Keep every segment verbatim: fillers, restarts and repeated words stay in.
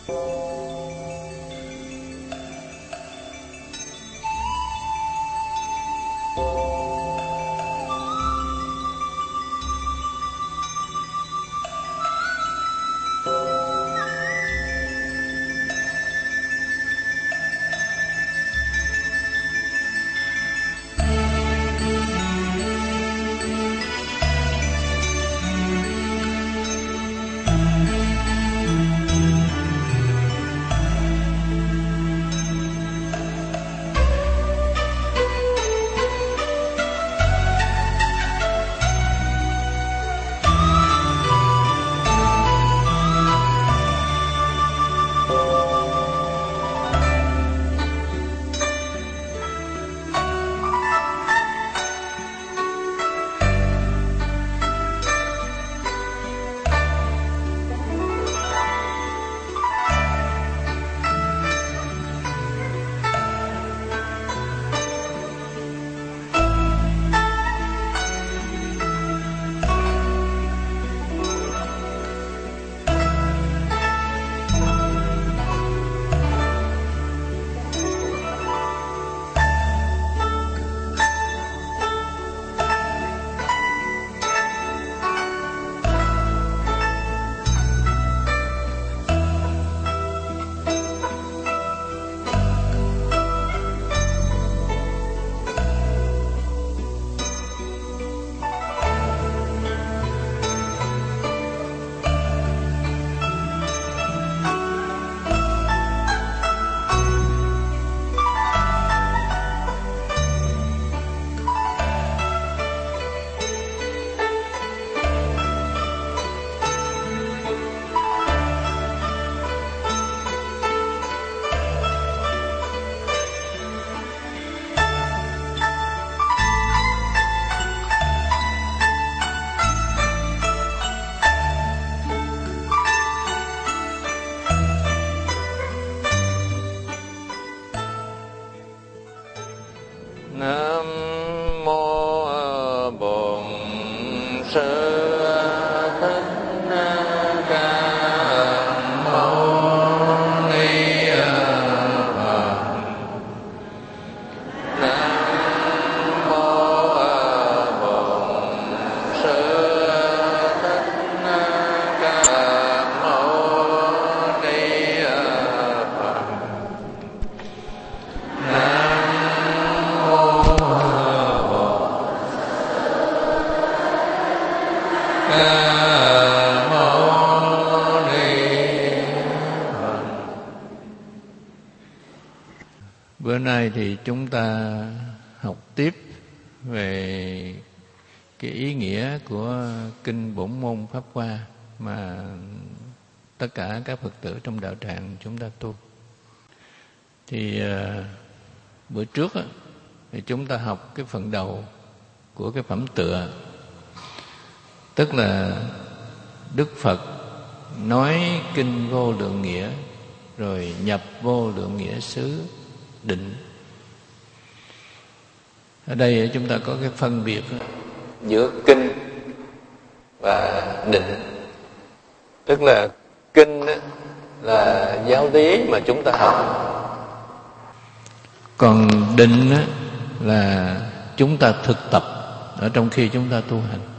Bữa nay thì chúng ta học tiếp về cái ý nghĩa của kinh Bổn Môn Pháp Hoa mà tất cả các Phật tử trong đạo tràng chúng ta tu. Thì uh, bữa trước á, thì chúng ta học cái phần đầu của cái phẩm tựa, tức là Đức Phật nói kinh Vô Lượng Nghĩa rồi nhập Vô Lượng Nghĩa xứ định. Ở đây chúng ta có cái phân biệt giữa kinh và định. Tức là kinh là giáo lý mà chúng ta học, còn định là chúng ta thực tập ở trong khi chúng ta tu hành.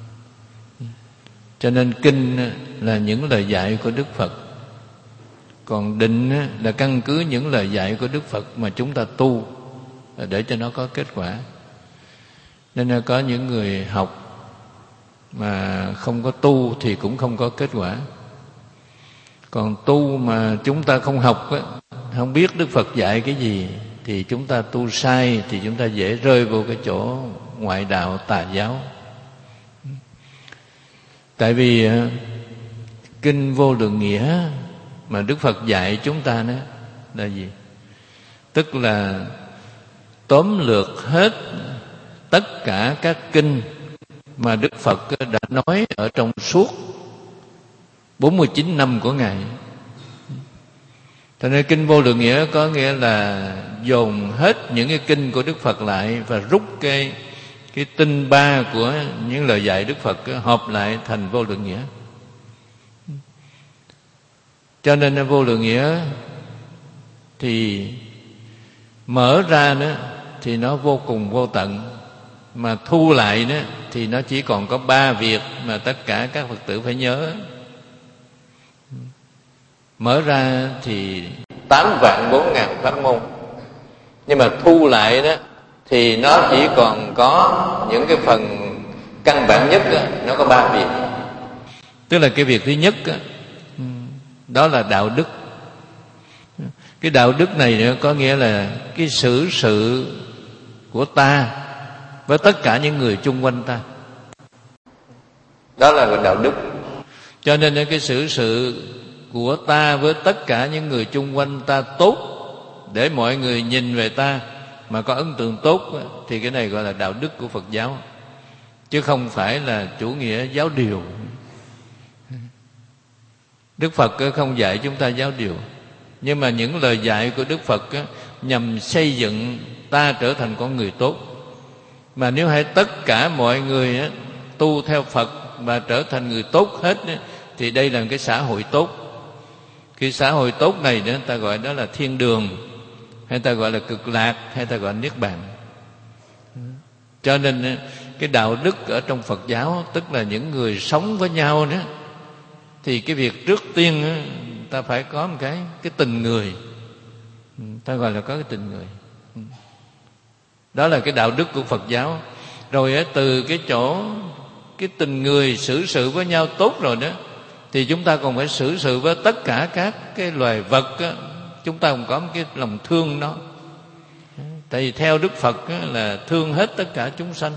Cho nên kinh là những lời dạy của Đức Phật, còn định là căn cứ những lời dạy của Đức Phật mà chúng ta tu để cho nó có kết quả. Nên là có những người học mà không có tu thì cũng không có kết quả. Còn tu mà chúng ta không học, không biết Đức Phật dạy cái gì, thì chúng ta tu sai, thì chúng ta dễ rơi vào cái chỗ ngoại đạo tà giáo. Tại vì kinh Vô Lượng Nghĩa mà Đức Phật dạy chúng ta đó là gì? Tức là tóm lược hết tất cả các kinh mà Đức Phật đã nói ở trong suốt bốn mươi chín năm của Ngài. Cho nên kinh Vô Lượng Nghĩa có nghĩa là dồn hết những cái kinh của Đức Phật lại và rút cái cái tinh ba của những lời dạy Đức Phật hợp lại thành Vô Lượng Nghĩa. Cho nên vô lượng nghĩa thì mở ra nữa thì nó vô cùng vô tận, mà thu lại nữa thì nó chỉ còn có ba việc mà tất cả các Phật tử phải nhớ. Mở ra thì tám vạn bốn ngàn pháp môn, nhưng mà thu lại đó thì nó chỉ còn có những cái phần căn bản nhất đó, nó có ba việc. Tức là cái việc thứ nhất đó, đó là đạo đức. Cái đạo đức này nữa có nghĩa là cái xử sự của ta với tất cả những người chung quanh ta. Đó là đạo đức. Cho nên cái xử sự của ta với tất cả những người chung quanh ta tốt, để mọi người nhìn về ta mà có ấn tượng tốt, thì cái này gọi là đạo đức của Phật giáo, chứ không phải là chủ nghĩa giáo điều. Đức Phật không dạy chúng ta giáo điều, nhưng mà những lời dạy của Đức Phật nhằm xây dựng ta trở thành con người tốt. Mà nếu hay tất cả mọi người tu theo Phật và trở thành người tốt hết, thì đây là một cái xã hội tốt. Cái xã hội tốt này nữa ta gọi đó là thiên đường, hay ta gọi là cực lạc, hay ta gọi là niết bàn. Cho nên cái đạo đức ở trong Phật giáo, tức là những người sống với nhau đó, thì cái việc trước tiên ta phải có một cái cái tình người, ta gọi là có cái tình người. Đó là cái đạo đức của Phật giáo. Rồi từ cái chỗ cái tình người xử sự với nhau tốt rồi đó, thì chúng ta còn phải xử sự với tất cả các cái loài vật đó. Chúng ta còn có một cái lòng thương nó. Tại vì theo Đức Phật là thương hết tất cả chúng sanh.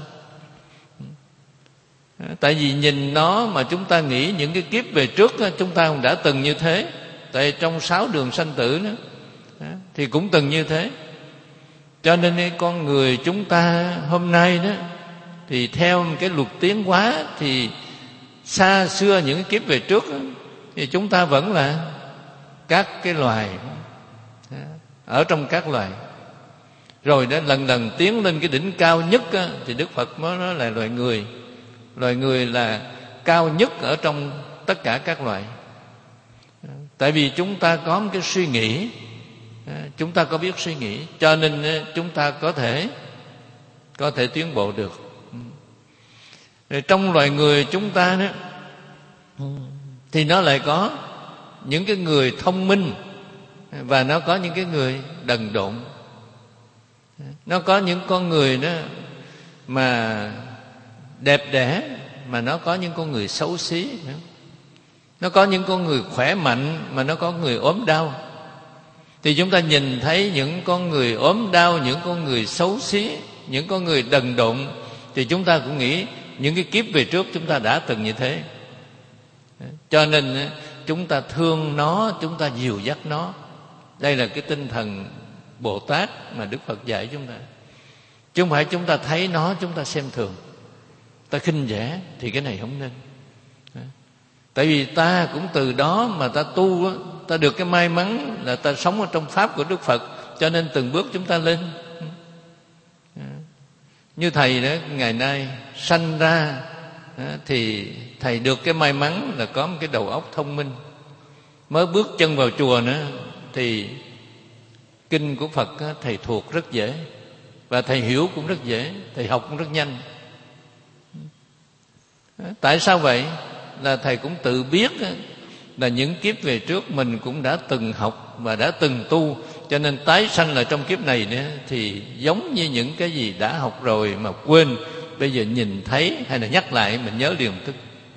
Tại vì nhìn nó mà chúng ta nghĩ những cái kiếp về trước chúng ta cũng đã từng như thế. Tại trong sáu đường sanh tử đó, thì cũng từng như thế. Cho nên con người chúng ta hôm nay đó, thì theo cái luật tiến hóa, thì xa xưa những cái kiếp về trước đó, thì chúng ta vẫn là các cái loài ở trong các loài. Rồi đó lần lần tiến lên cái đỉnh cao nhất đó, thì Đức Phật mới nói là loài người. Loài người là cao nhất ở trong tất cả các loài. Tại vì chúng ta có một cái suy nghĩ, chúng ta có biết suy nghĩ, cho nên chúng ta có thể có thể tiến bộ được. Rồi trong loài người chúng ta đó, thì nó lại có những cái người thông minh, và nó có những cái người đần độn. Nó có những con người đó mà đẹp đẽ, mà nó có những con người xấu xí. Nó có những con người khỏe mạnh, mà nó có người ốm đau. Thì chúng ta nhìn thấy những con người ốm đau, những con người xấu xí, những con người đần độn, thì chúng ta cũng nghĩ những cái kiếp về trước chúng ta đã từng như thế. Cho nên chúng ta thương nó, chúng ta dìu dắt nó. Đây là cái tinh thần Bồ Tát mà Đức Phật dạy chúng ta. Chứ không phải chúng ta thấy nó chúng ta xem thường, ta khinh dễ, thì cái này không nên. Tại vì ta cũng từ đó mà ta tu, ta được cái may mắn là ta sống ở trong Pháp của Đức Phật, cho nên từng bước chúng ta lên. Như thầy đó, ngày nay sanh ra thì thầy được cái may mắn là có một cái đầu óc thông minh. Mới bước chân vào chùa nữa thì kinh của Phật thầy thuộc rất dễ, và thầy hiểu cũng rất dễ, thầy học cũng rất nhanh. Tại sao vậy? Là thầy cũng tự biết là những kiếp về trước mình cũng đã từng học và đã từng tu, cho nên tái sanh là trong kiếp này nữa thì giống như những cái gì đã học rồi mà quên, bây giờ nhìn thấy hay là nhắc lại mình nhớ liền tức.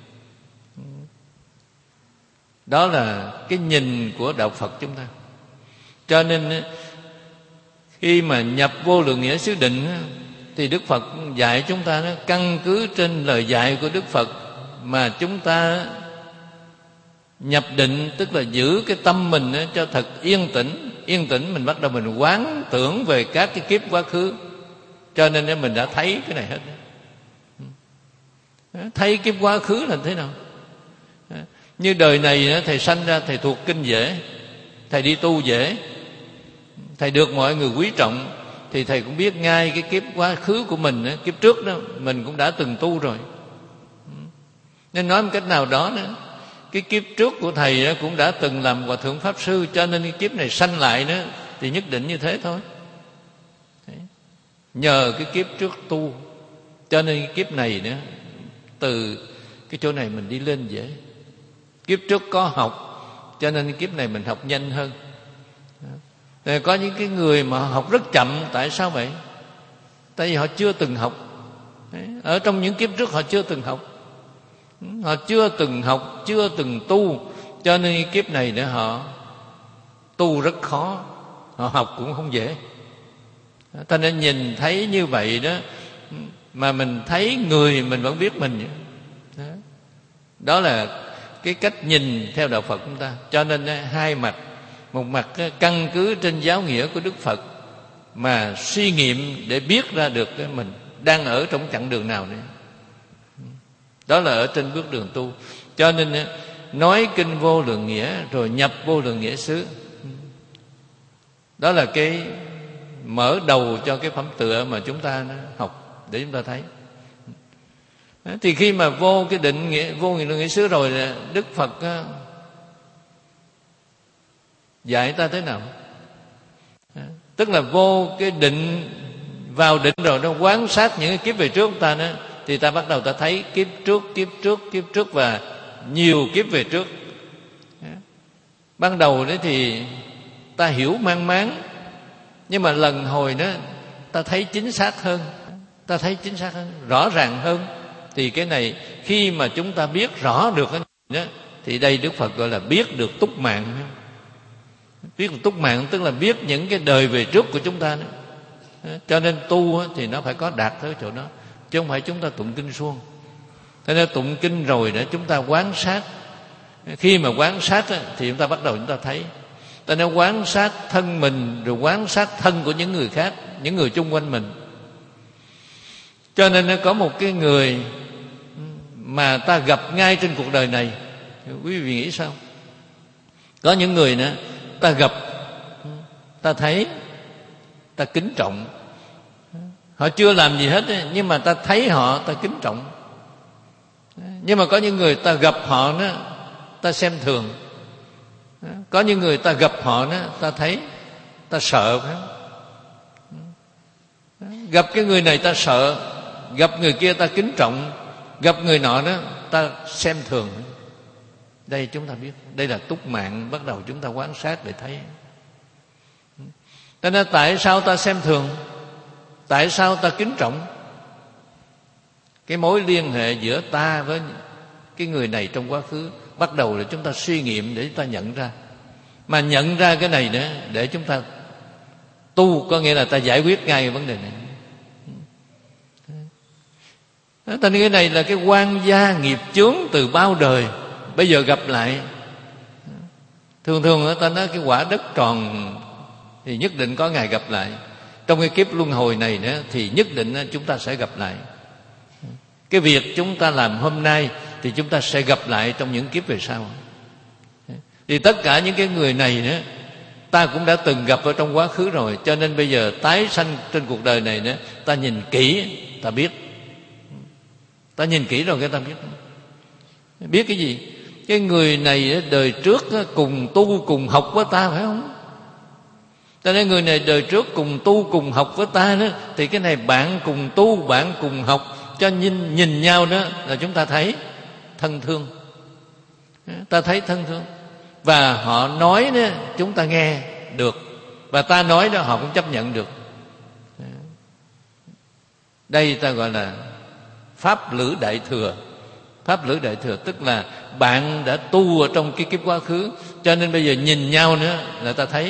Đó là cái nhìn của đạo Phật chúng ta. Cho nên khi mà nhập vô lượng nghĩa xứ định thì Đức Phật dạy chúng ta đó, căn cứ trên lời dạy của Đức Phật mà chúng ta nhập định, tức là giữ cái tâm mình cho thật yên tĩnh. Yên tĩnh mình bắt đầu mình quán tưởng về các cái kiếp quá khứ, cho nên mình đã thấy cái này hết. Thấy kiếp quá khứ là thế nào? Như đời này thầy sanh ra thầy thuộc kinh dễ, thầy đi tu dễ, thầy được mọi người quý trọng, thì thầy cũng biết ngay cái kiếp quá khứ của mình, kiếp trước đó mình cũng đã từng tu rồi. Nên nói một cách nào đó nữa, cái kiếp trước của thầy cũng đã từng làm hòa thượng pháp sư, cho nên cái kiếp này sanh lại nữa thì nhất định như thế thôi. Nhờ cái kiếp trước tu, cho nên cái kiếp này nữa, từ cái chỗ này mình đi lên dễ. Kiếp trước có học, cho nên kiếp này mình học nhanh hơn. Rồi có những cái người mà học rất chậm. Tại sao vậy? Tại vì họ chưa từng học. Ở trong những kiếp trước họ chưa từng học, họ chưa từng học, chưa từng tu, cho nên kiếp này để họ tu rất khó, họ học cũng không dễ. Ta nên nhìn thấy như vậy đó, mà mình thấy người mình vẫn biết mình. Đó, đó là cái cách nhìn theo đạo Phật chúng ta. Cho nên hai mặt, một mặt căn cứ trên giáo nghĩa của Đức Phật mà suy nghiệm để biết ra được cái mình đang ở trong chặng đường nào nữa. Đó là ở trên bước đường tu. Cho nên nói kinh vô lượng nghĩa rồi nhập vô lượng nghĩa xứ. Đó là cái mở đầu cho cái phẩm tựa mà chúng ta học để chúng ta thấy. Thì khi mà vô cái định nghĩa, vô lượng nghĩa xứ rồi, Đức Phật dạy ta thế nào? Tức là vô cái định, vào định rồi nó quán sát những cái kiếp về trước của ta nữa, thì ta bắt đầu ta thấy kiếp trước, kiếp trước, kiếp trước và nhiều kiếp về trước. Ban đầu đấy thì ta hiểu mang máng, nhưng mà lần hồi đó ta thấy chính xác hơn, ta thấy chính xác hơn, rõ ràng hơn. Thì cái này khi mà chúng ta biết rõ được cái này đó, thì đây Đức Phật gọi là biết được túc mạng. Biết được túc mạng tức là biết những cái đời về trước của chúng ta đó. Cho nên tu thì nó phải có đạt tới chỗ đó, chứ không phải chúng ta tụng kinh suông. Thế nên tụng kinh rồi để chúng ta quán sát. Khi mà quán sát thì chúng ta bắt đầu chúng ta thấy. Ta nên quán sát thân mình, rồi quán sát thân của những người khác, những người chung quanh mình. Cho nên nó có một cái người mà ta gặp ngay trên cuộc đời này, quý vị nghĩ sao? Có những người nữa ta gặp, ta thấy, ta kính trọng. Họ chưa làm gì hết nhưng mà ta thấy họ, ta kính trọng. Nhưng mà có những người ta gặp họ đó, ta xem thường. Có những người ta gặp họ đó, ta thấy, ta sợ, phải không? Gặp cái người này ta sợ, gặp người kia ta kính trọng, gặp người nọ đó ta xem thường. Đây chúng ta biết, đây là túc mạng, bắt đầu chúng ta quan sát để thấy. Cho nên tại sao ta xem thường, tại sao ta kính trọng? Cái mối liên hệ giữa ta với cái người này trong quá khứ bắt đầu là chúng ta suy nghiệm để chúng ta nhận ra. Mà nhận ra cái này nữa để chúng ta tu, có nghĩa là ta giải quyết ngay vấn đề này. Cho nên cái này là cái oan gia nghiệp chướng từ bao đời, bây giờ gặp lại. Thường thường người ta nói cái quả đất tròn thì nhất định có ngày gặp lại. Trong cái kiếp luân hồi này nữa thì nhất định chúng ta sẽ gặp lại. Cái việc chúng ta làm hôm nay thì chúng ta sẽ gặp lại trong những kiếp về sau. Thì tất cả những cái người này nữa ta cũng đã từng gặp ở trong quá khứ rồi. Cho nên bây giờ tái sanh trên cuộc đời này nữa, ta nhìn kỹ ta biết. Ta nhìn kỹ rồi cái ta biết. Biết cái gì? Cái người này đời trước cùng tu cùng học với ta, phải không? Cho nên người này đời trước cùng tu cùng học với ta đó, thì cái này bạn cùng tu, bạn cùng học, cho nhìn, nhìn nhau đó là chúng ta thấy thân thương. Ta thấy thân thương. Và họ nói đó chúng ta nghe được, và ta nói đó họ cũng chấp nhận được. Đây ta gọi là Pháp lữ đại thừa. Pháp lữ đại thừa tức là bạn đã tu ở trong cái kiếp quá khứ, cho nên bây giờ nhìn nhau nữa là ta thấy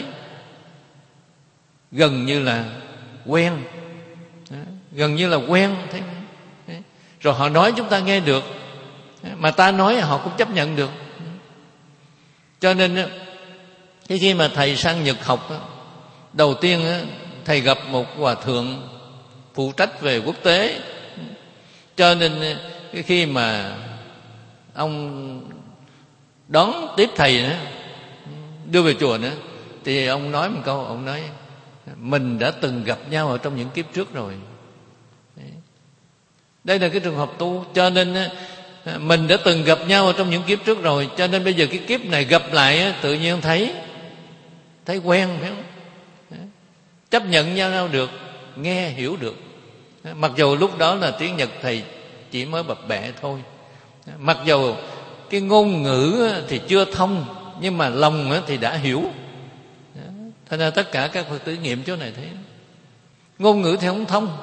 gần như là quen, gần như là quen. Thấy không? Rồi họ nói chúng ta nghe được, mà ta nói họ cũng chấp nhận được. Cho nên cái khi mà thầy sang Nhật học, đầu tiên thầy gặp một hòa thượng phụ trách về quốc tế. Cho nên cái khi mà ông đón tiếp thầy nữa, đưa về chùa nữa, thì ông nói một câu, ông nói mình đã từng gặp nhau ở trong những kiếp trước rồi. Đây là cái trường hợp tu. Cho nên Mình đã từng gặp nhau ở trong những kiếp trước rồi, cho nên bây giờ cái kiếp này gặp lại tự nhiên thấy thấy quen, phải không? Chấp nhận nhau được, nghe hiểu được. Mặc dù lúc đó là tiếng Nhật thầy chỉ mới bập bẹ thôi, mặc dù cái ngôn ngữ thì chưa thông, nhưng mà lòng thì đã hiểu. Thành ra tất cả các Phật tử nghiệm chỗ này thấy ngôn ngữ thì không thông,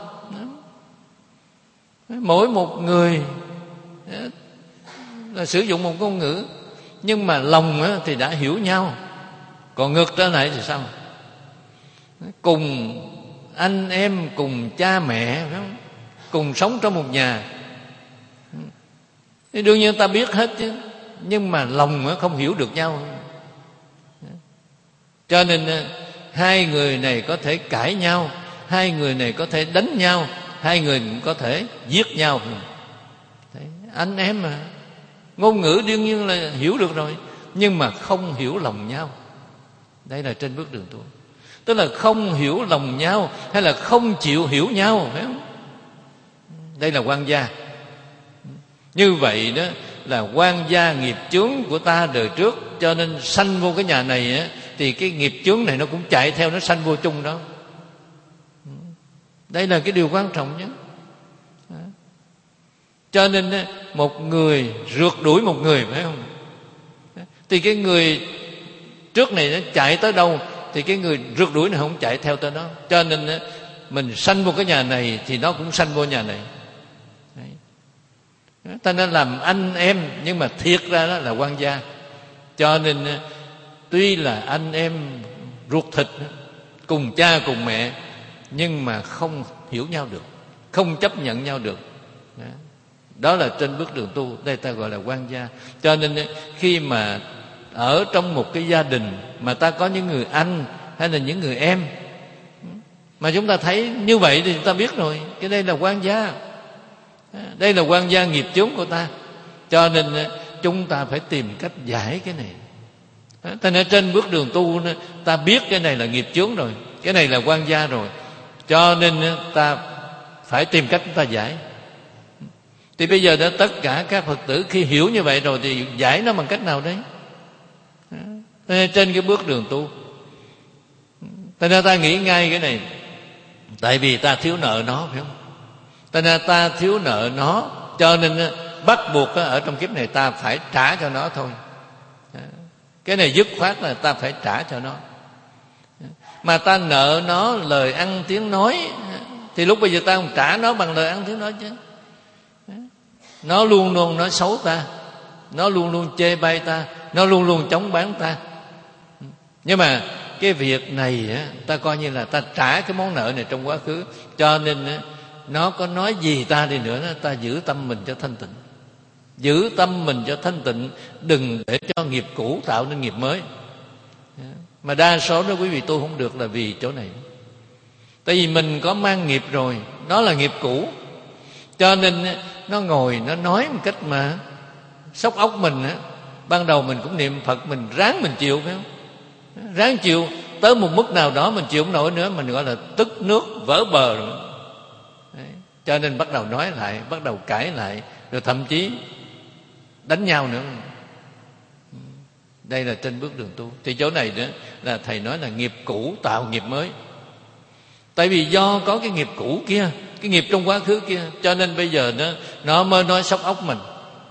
mỗi một người là sử dụng một ngôn ngữ, nhưng mà lòng thì đã hiểu nhau. Còn ngược trở lại thì sao? Cùng anh em, cùng cha mẹ, phải không? Cùng sống trong một nhà, thì đương nhiên ta biết hết chứ, nhưng mà lòng không hiểu được nhau. Cho nên hai người này có thể cãi nhau, hai người này có thể đánh nhau, hai người cũng có thể giết nhau. Đấy, anh em mà, ngôn ngữ đương nhiên là hiểu được rồi, nhưng mà không hiểu lòng nhau. Đây là trên bước đường tu, tức là không hiểu lòng nhau, hay là không chịu hiểu nhau, phải không? Đây là quan gia. Như vậy đó là quan gia nghiệp chướng của ta đời trước, cho nên sanh vô cái nhà này á, thì cái nghiệp chướng này nó cũng chạy theo, nó sanh vô chung đó. Đây là cái điều quan trọng nhất. Cho nên một người rượt đuổi một người, phải không? Thì cái người trước này nó chạy tới đâu thì cái người rượt đuổi này không chạy theo tới đó. Cho nên mình sanh vô cái nhà này thì nó cũng sanh vô nhà này. Ta nên làm anh em, nhưng mà thiệt ra đó là quan gia. Cho nên tuy là anh em ruột thịt, cùng cha cùng mẹ, nhưng mà không hiểu nhau được, không chấp nhận nhau được. Đó là trên bước đường tu, đây ta gọi là quan gia. Cho nên khi mà ở trong một cái gia đình mà ta có những người anh hay là những người em mà chúng ta thấy như vậy thì chúng ta biết rồi, cái đây là quan gia, đây là quan gia nghiệp chướng của ta. Cho nên chúng ta phải tìm cách giải cái này. Thế nên trên bước đường tu ta biết cái này là nghiệp chướng rồi, cái này là quan gia rồi, cho nên ta phải tìm cách chúng ta giải. Thì bây giờ đó tất cả các Phật tử khi hiểu như vậy rồi thì giải nó bằng cách nào đấy? Trên cái bước đường tu, ta nên ta nghĩ ngay cái này, tại vì ta thiếu nợ nó, phải không? Ta nên ta thiếu nợ nó, cho nên bắt buộc ở trong kiếp này ta phải trả cho nó thôi. Cái này dứt khoát là ta phải trả cho nó. Mà ta nợ nó lời ăn tiếng nói, thì lúc bây giờ ta không trả nó bằng lời ăn tiếng nói chứ. Nó luôn luôn nói xấu ta, nó luôn luôn chê bai ta, nó luôn luôn chống bán ta. Nhưng mà cái việc này ta coi như là ta trả cái món nợ này trong quá khứ. Cho nên nó có nói gì ta đi nữa, ta giữ tâm mình cho thanh tịnh, giữ tâm mình cho thanh tịnh, đừng để cho nghiệp cũ tạo nên nghiệp mới. Mà đa số đó quý vị tu không được là vì chỗ này. Tại vì mình có mang nghiệp rồi, nó là nghiệp cũ, cho nên nó ngồi nó nói một cách mà sốc óc mình á. Ban đầu mình cũng niệm Phật, mình ráng mình chịu, phải không? Ráng chịu tới một mức nào đó mình chịu không nổi nữa, mình gọi là tức nước vỡ bờ rồi. Đấy. Cho nên bắt đầu nói lại, bắt đầu cãi lại, rồi thậm chí đánh nhau nữa. Đây là trên bước đường tu. Thì chỗ này đó là thầy nói là nghiệp cũ tạo nghiệp mới. Tại vì do có cái nghiệp cũ kia, cái nghiệp trong quá khứ kia, cho nên bây giờ nó nó mới nói sốc óc mình.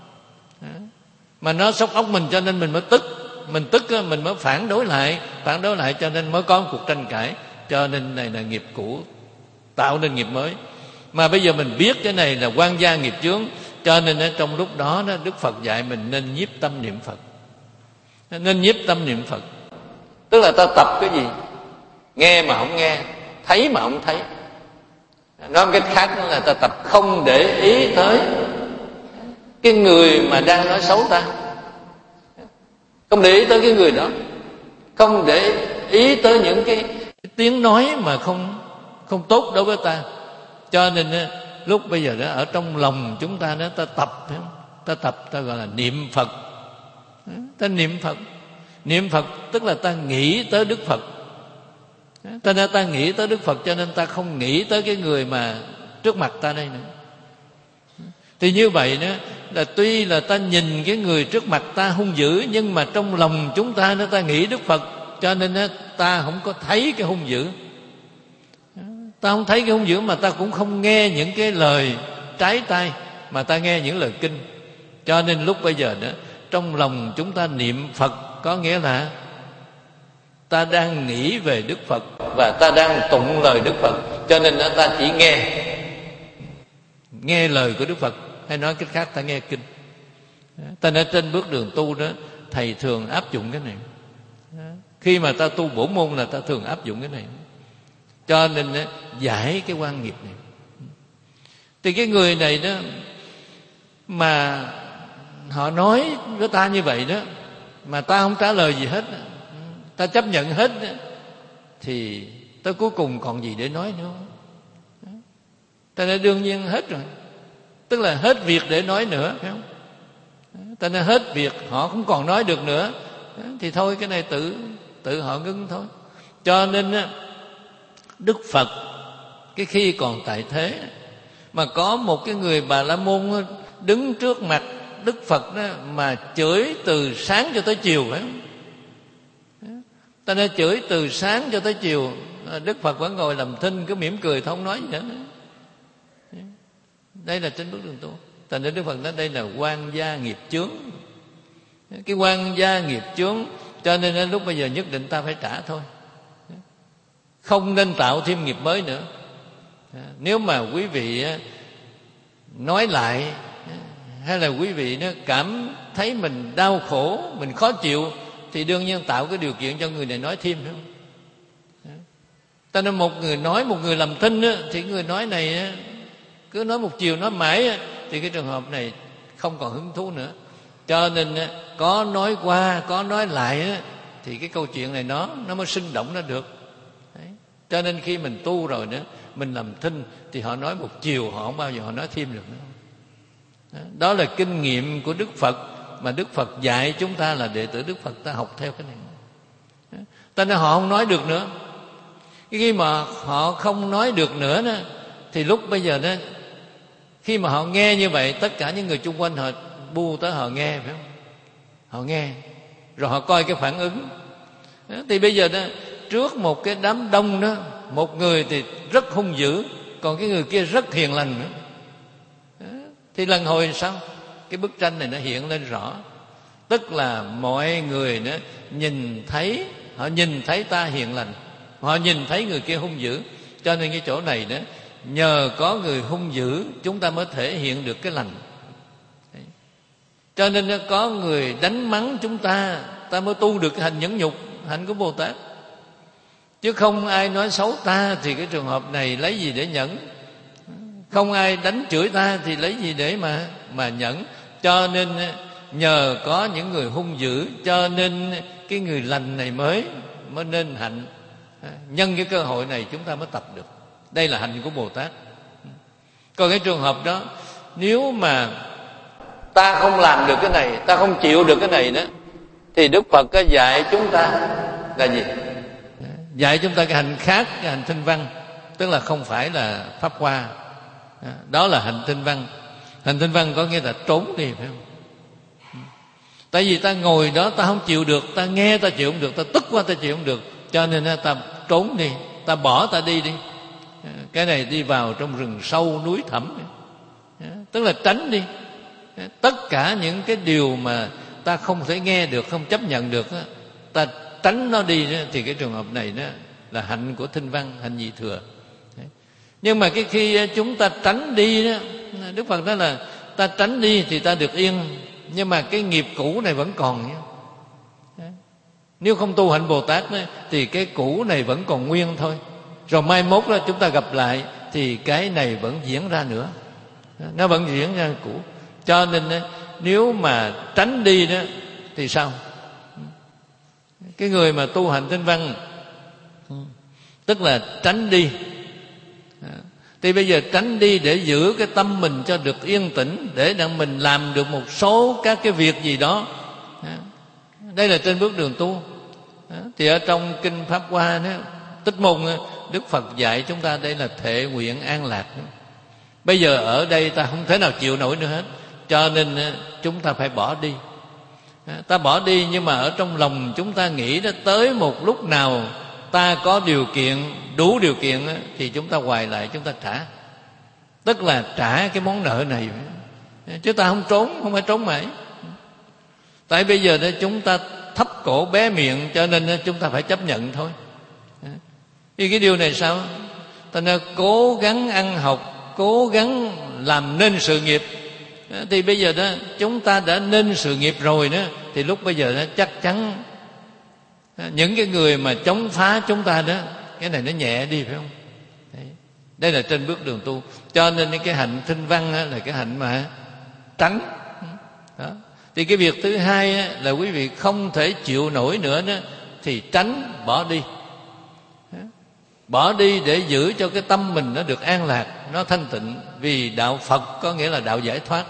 Mà nó sốc óc mình cho nên mình mới tức. Mình tức mình mới phản đối lại, phản đối lại cho nên mới có một cuộc tranh cãi. Cho nên này là nghiệp cũ tạo nên nghiệp mới. Mà bây giờ mình biết cái này là quan gia nghiệp chướng, cho nên trong lúc đó Đức Phật dạy mình nên nhiếp tâm niệm Phật. Nên nhiếp tâm niệm Phật, tức là ta tập cái gì? Nghe mà không nghe, thấy mà không thấy. Nói một cách khác là ta tập không để ý tới cái người mà đang nói xấu ta, không để ý tới cái người đó, không để ý tới những cái, cái tiếng nói mà không không tốt đối với ta. Cho nên lúc bây giờ đó ở trong lòng chúng ta đó, ta tập, ta tập, ta gọi là niệm Phật. Ta niệm Phật, niệm Phật tức là ta nghĩ tới Đức Phật. Ta nên ta nghĩ tới Đức Phật, cho nên ta không nghĩ tới cái người mà trước mặt ta đây nữa. Thì như vậy đó là tuy là ta nhìn cái người trước mặt ta hung dữ, nhưng mà trong lòng chúng ta nó ta nghĩ Đức Phật, cho nên đó, ta không có thấy cái hung dữ. Ta không thấy cái hung dữ, mà ta cũng không nghe những cái lời trái tai, mà ta nghe những lời kinh. Cho nên lúc bây giờ đó, trong lòng chúng ta niệm Phật, có nghĩa là ta đang nghĩ về Đức Phật và ta đang tụng lời Đức Phật. Cho nên đó, ta chỉ nghe nghe lời của Đức Phật, hay nói cách khác ta nghe kinh. Ta nói trên bước đường tu đó, thầy thường áp dụng cái này. Khi mà ta tu bổ môn là ta thường áp dụng cái này. Cho nên đó, giải cái quan nghiệp này. Thì cái người này đó mà họ nói với ta như vậy đó, mà ta không trả lời gì hết, ta chấp nhận hết đó, thì tới cuối cùng còn gì để nói nữa. Ta nói đương nhiên hết rồi, tức là hết việc để nói nữa, phải không? Ta nói hết việc, họ không còn nói được nữa, thì thôi cái này tự tự họ ngưng thôi. Cho nên Đức Phật cái khi còn tại thế mà có một cái người Bà La Môn đứng trước mặt Đức Phật đó, mà chửi từ sáng cho tới chiều, phải không? Ta nói chửi từ sáng cho tới chiều, Đức Phật vẫn ngồi làm thinh, cứ mỉm cười không nói gì hết. Đây là trên bước đường tu. Thành ra Đức Phật nói đây là quan gia nghiệp chướng. Cái quan gia nghiệp chướng, cho nên đến lúc bây giờ nhất định ta phải trả thôi, không nên tạo thêm nghiệp mới nữa. Nếu mà quý vị nói lại, hay là quý vị nó cảm thấy mình đau khổ, mình khó chịu, thì đương nhiên tạo cái điều kiện cho người này nói thêm, phải không? Ta nói một người nói, một người làm thinh á, thì người nói này cứ nói một chiều nói mãi, thì cái trường hợp này không còn hứng thú nữa. Cho nên có nói qua, có nói lại, thì cái câu chuyện này nó nó mới sinh động nó được. Đấy. Cho nên khi mình tu rồi nữa, mình làm thinh, thì họ nói một chiều, họ không bao giờ họ nói thêm được nữa. Đó là kinh nghiệm của Đức Phật, mà Đức Phật dạy chúng ta là đệ tử Đức Phật, ta học theo cái này. Ta nói họ không nói được nữa. Khi mà họ không nói được nữa đó, thì lúc bây giờ đó, khi mà họ nghe như vậy, tất cả những người chung quanh họ bu tới họ nghe, phải không? Họ nghe rồi họ coi cái phản ứng. Thì bây giờ đó, trước một cái đám đông đó, một người thì rất hung dữ, còn cái người kia rất hiền lành nữa. Thì lần hồi sao? Cái bức tranh này nó hiện lên rõ. Tức là mọi người đó nhìn thấy, họ nhìn thấy ta hiền lành, họ nhìn thấy người kia hung dữ. Cho nên cái chỗ này đó, nhờ có người hung dữ, chúng ta mới thể hiện được cái lành. Đấy. Cho nên nó có người đánh mắng chúng ta, ta mới tu được cái hành nhẫn nhục, hạnh của Bồ Tát. Chứ không ai nói xấu ta, thì cái trường hợp này lấy gì để nhẫn? Không ai đánh chửi ta, thì lấy gì để mà mà nhẫn? Cho nên nhờ có những người hung dữ, cho nên cái người lành này mới mới nên hạnh. Nhân cái cơ hội này chúng ta mới tập được. Đây là hạnh của Bồ Tát. Còn cái trường hợp đó, nếu mà ta không làm được cái này, ta không chịu được cái này đó, thì Đức Phật có dạy chúng ta là gì? Dạy chúng ta cái hành khác, cái hành thinh văn. Tức là không phải là pháp hoa. Đó là hành thinh văn. Hành thinh văn có nghĩa là trốn đi, phải không? Tại vì ta ngồi đó ta không chịu được, ta nghe ta chịu không được, ta tức quá ta chịu không được, cho nên ta trốn đi, ta bỏ ta đi đi. Cái này đi vào trong rừng sâu núi thẳm, tức là tránh đi. Tất cả những cái điều mà ta không thể nghe được, không chấp nhận được, ta tránh nó đi, thì cái trường hợp này đó là hạnh của thinh văn, hạnh nhị thừa. Nhưng mà cái khi chúng ta tránh đi đó, Đức Phật nói là ta tránh đi thì ta được yên, nhưng mà cái nghiệp cũ này vẫn còn nhé. Nếu không tu hạnh Bồ Tát đó, thì cái cũ này vẫn còn nguyên thôi. Rồi mai mốt đó chúng ta gặp lại, thì cái này vẫn diễn ra nữa, nó vẫn diễn ra cũ. Cho nên đó, nếu mà tránh đi đó thì sao? Cái người mà tu hành thinh văn, tức là tránh đi, thì bây giờ tránh đi để giữ cái tâm mình cho được yên tĩnh, để đặng mình làm được một số các cái việc gì đó. Đây là trên bước đường tu. Thì ở trong Kinh Pháp Hoa đó, Tích Môn, Đức Phật dạy chúng ta đây là thệ nguyện an lạc. Bây giờ ở đây ta không thể nào chịu nổi nữa hết, cho nên chúng ta phải bỏ đi. Ta bỏ đi, nhưng mà ở trong lòng chúng ta nghĩ đó, tới một lúc nào ta có điều kiện, đủ điều kiện thì chúng ta hoài lại, chúng ta trả. Tức là trả cái món nợ này, chứ ta không trốn, không phải trốn mãi. Tại bây giờ đó chúng ta thấp cổ bé miệng, cho nên chúng ta phải chấp nhận thôi. Thì cái điều này sao? Ta nên cố gắng ăn học, cố gắng làm nên sự nghiệp. Thì bây giờ đó chúng ta đã nên sự nghiệp rồi đó, thì lúc bây giờ đó chắc chắn những cái người mà chống phá chúng ta đó, cái này nó nhẹ đi, phải không? Đấy. Đây là trên bước đường tu. Cho nên cái hạnh thinh văn là cái hạnh mà tránh đó. Thì cái việc thứ hai là quý vị không thể chịu nổi nữa đó, thì tránh, bỏ đi. Bỏ đi để giữ cho cái tâm mình nó được an lạc, nó thanh tịnh. Vì đạo Phật có nghĩa là đạo giải thoát.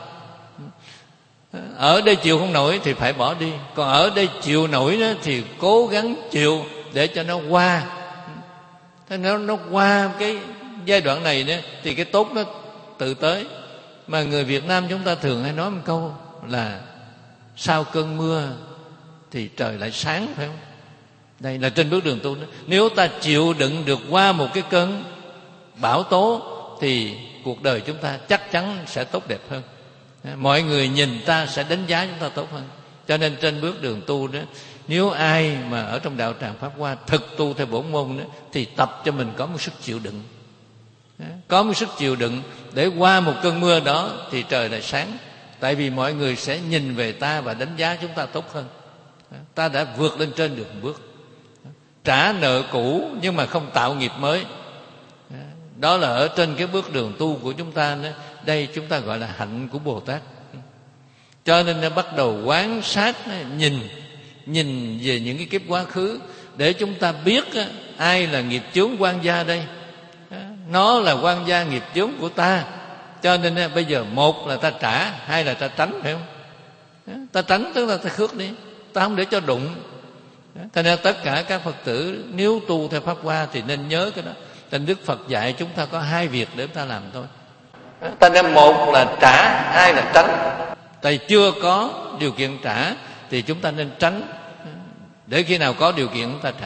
Ở đây chịu không nổi thì phải bỏ đi. Còn ở đây chịu nổi đó thì cố gắng chịu để cho nó qua. Thế nó, nó qua cái giai đoạn này đó, thì cái tốt nó tự tới. Mà người Việt Nam chúng ta thường hay nói một câu là sau cơn mưa thì trời lại sáng, phải không? Đây là trên bước đường tu đó. Nếu ta chịu đựng được qua một cái cơn bão tố thì cuộc đời chúng ta chắc chắn sẽ tốt đẹp hơn. Mọi người nhìn ta sẽ đánh giá chúng ta tốt hơn. Cho nên trên bước đường tu đó, nếu ai mà ở trong đạo tràng Pháp Hoa thực tu theo bổn môn đó, thì tập cho mình có một sức chịu đựng. Có một sức chịu đựng để qua một cơn mưa đó thì trời lại sáng. Tại vì mọi người sẽ nhìn về ta và đánh giá chúng ta tốt hơn. Ta đã vượt lên trên được một bước. Trả nợ cũ nhưng mà không tạo nghiệp mới. Đó là ở trên cái bước đường tu của chúng ta đó. Đây chúng ta gọi là hạnh của Bồ Tát. Cho nên nó bắt đầu quan sát, nhìn nhìn về những cái kiếp quá khứ để chúng ta biết ai là nghiệp chướng quan gia đây. Nó là quan gia nghiệp chướng của ta. Cho nên bây giờ một là ta trả, hai là ta tránh, phải không? Ta tránh tức là ta khước đi, ta không để cho đụng. Cho nên tất cả các Phật tử nếu tu theo Pháp Hoa thì nên nhớ cái đó. Nên Đức Phật dạy chúng ta có hai việc để chúng ta làm thôi. Ta nên một là trả, hai là tránh. Tại chưa có điều kiện trả thì chúng ta nên tránh, để khi nào có điều kiện chúng ta trả.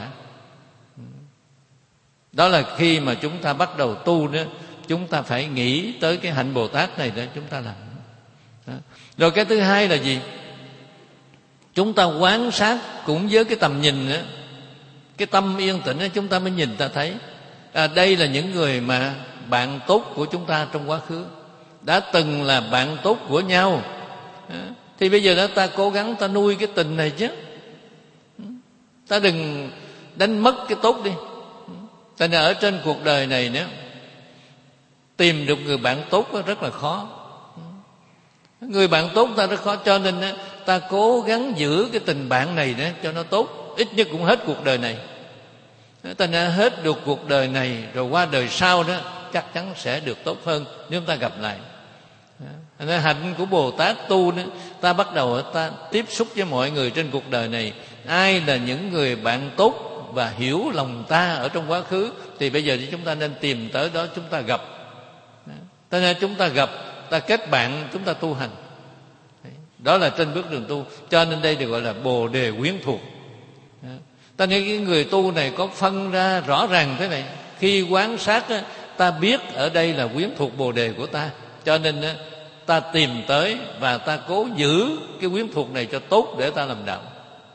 Đó là khi mà chúng ta bắt đầu tu đó, chúng ta phải nghĩ tới cái hạnh Bồ Tát này để chúng ta làm. Đó. Rồi cái thứ hai là gì? Chúng ta quan sát cũng với cái tầm nhìn đó, cái tâm yên tĩnh đó, chúng ta mới nhìn ta thấy à, đây là những người mà bạn tốt của chúng ta trong quá khứ, đã từng là bạn tốt của nhau. Thì bây giờ đó ta cố gắng ta nuôi cái tình này chứ. Ta đừng đánh mất cái tốt đi. Tại nên ở trên cuộc đời này nữa, tìm được người bạn tốt rất là khó. Người bạn tốt ta rất khó. Cho nên ta cố gắng giữ cái tình bạn này đó cho nó tốt, ít nhất cũng hết cuộc đời này. Ta nên hết được cuộc đời này rồi qua đời sau đó chắc chắn sẽ được tốt hơn nếu ta gặp lại. Nên hạnh của Bồ Tát tu đó, ta bắt đầu ta tiếp xúc với mọi người trên cuộc đời này. Ai là những người bạn tốt và hiểu lòng ta ở trong quá khứ thì bây giờ thì chúng ta nên tìm tới đó, chúng ta gặp. Cho nên chúng ta gặp, ta kết bạn, chúng ta tu hành. Đó là trên bước đường tu. Cho nên đây được gọi là Bồ Đề quyến thuộc. Ta nên cái người tu này có phân ra rõ ràng thế này. Khi quan sát ta biết ở đây là quyến thuộc Bồ Đề của ta. Cho nên ta tìm tới và ta cố giữ cái quyến thuộc này cho tốt để ta làm đạo.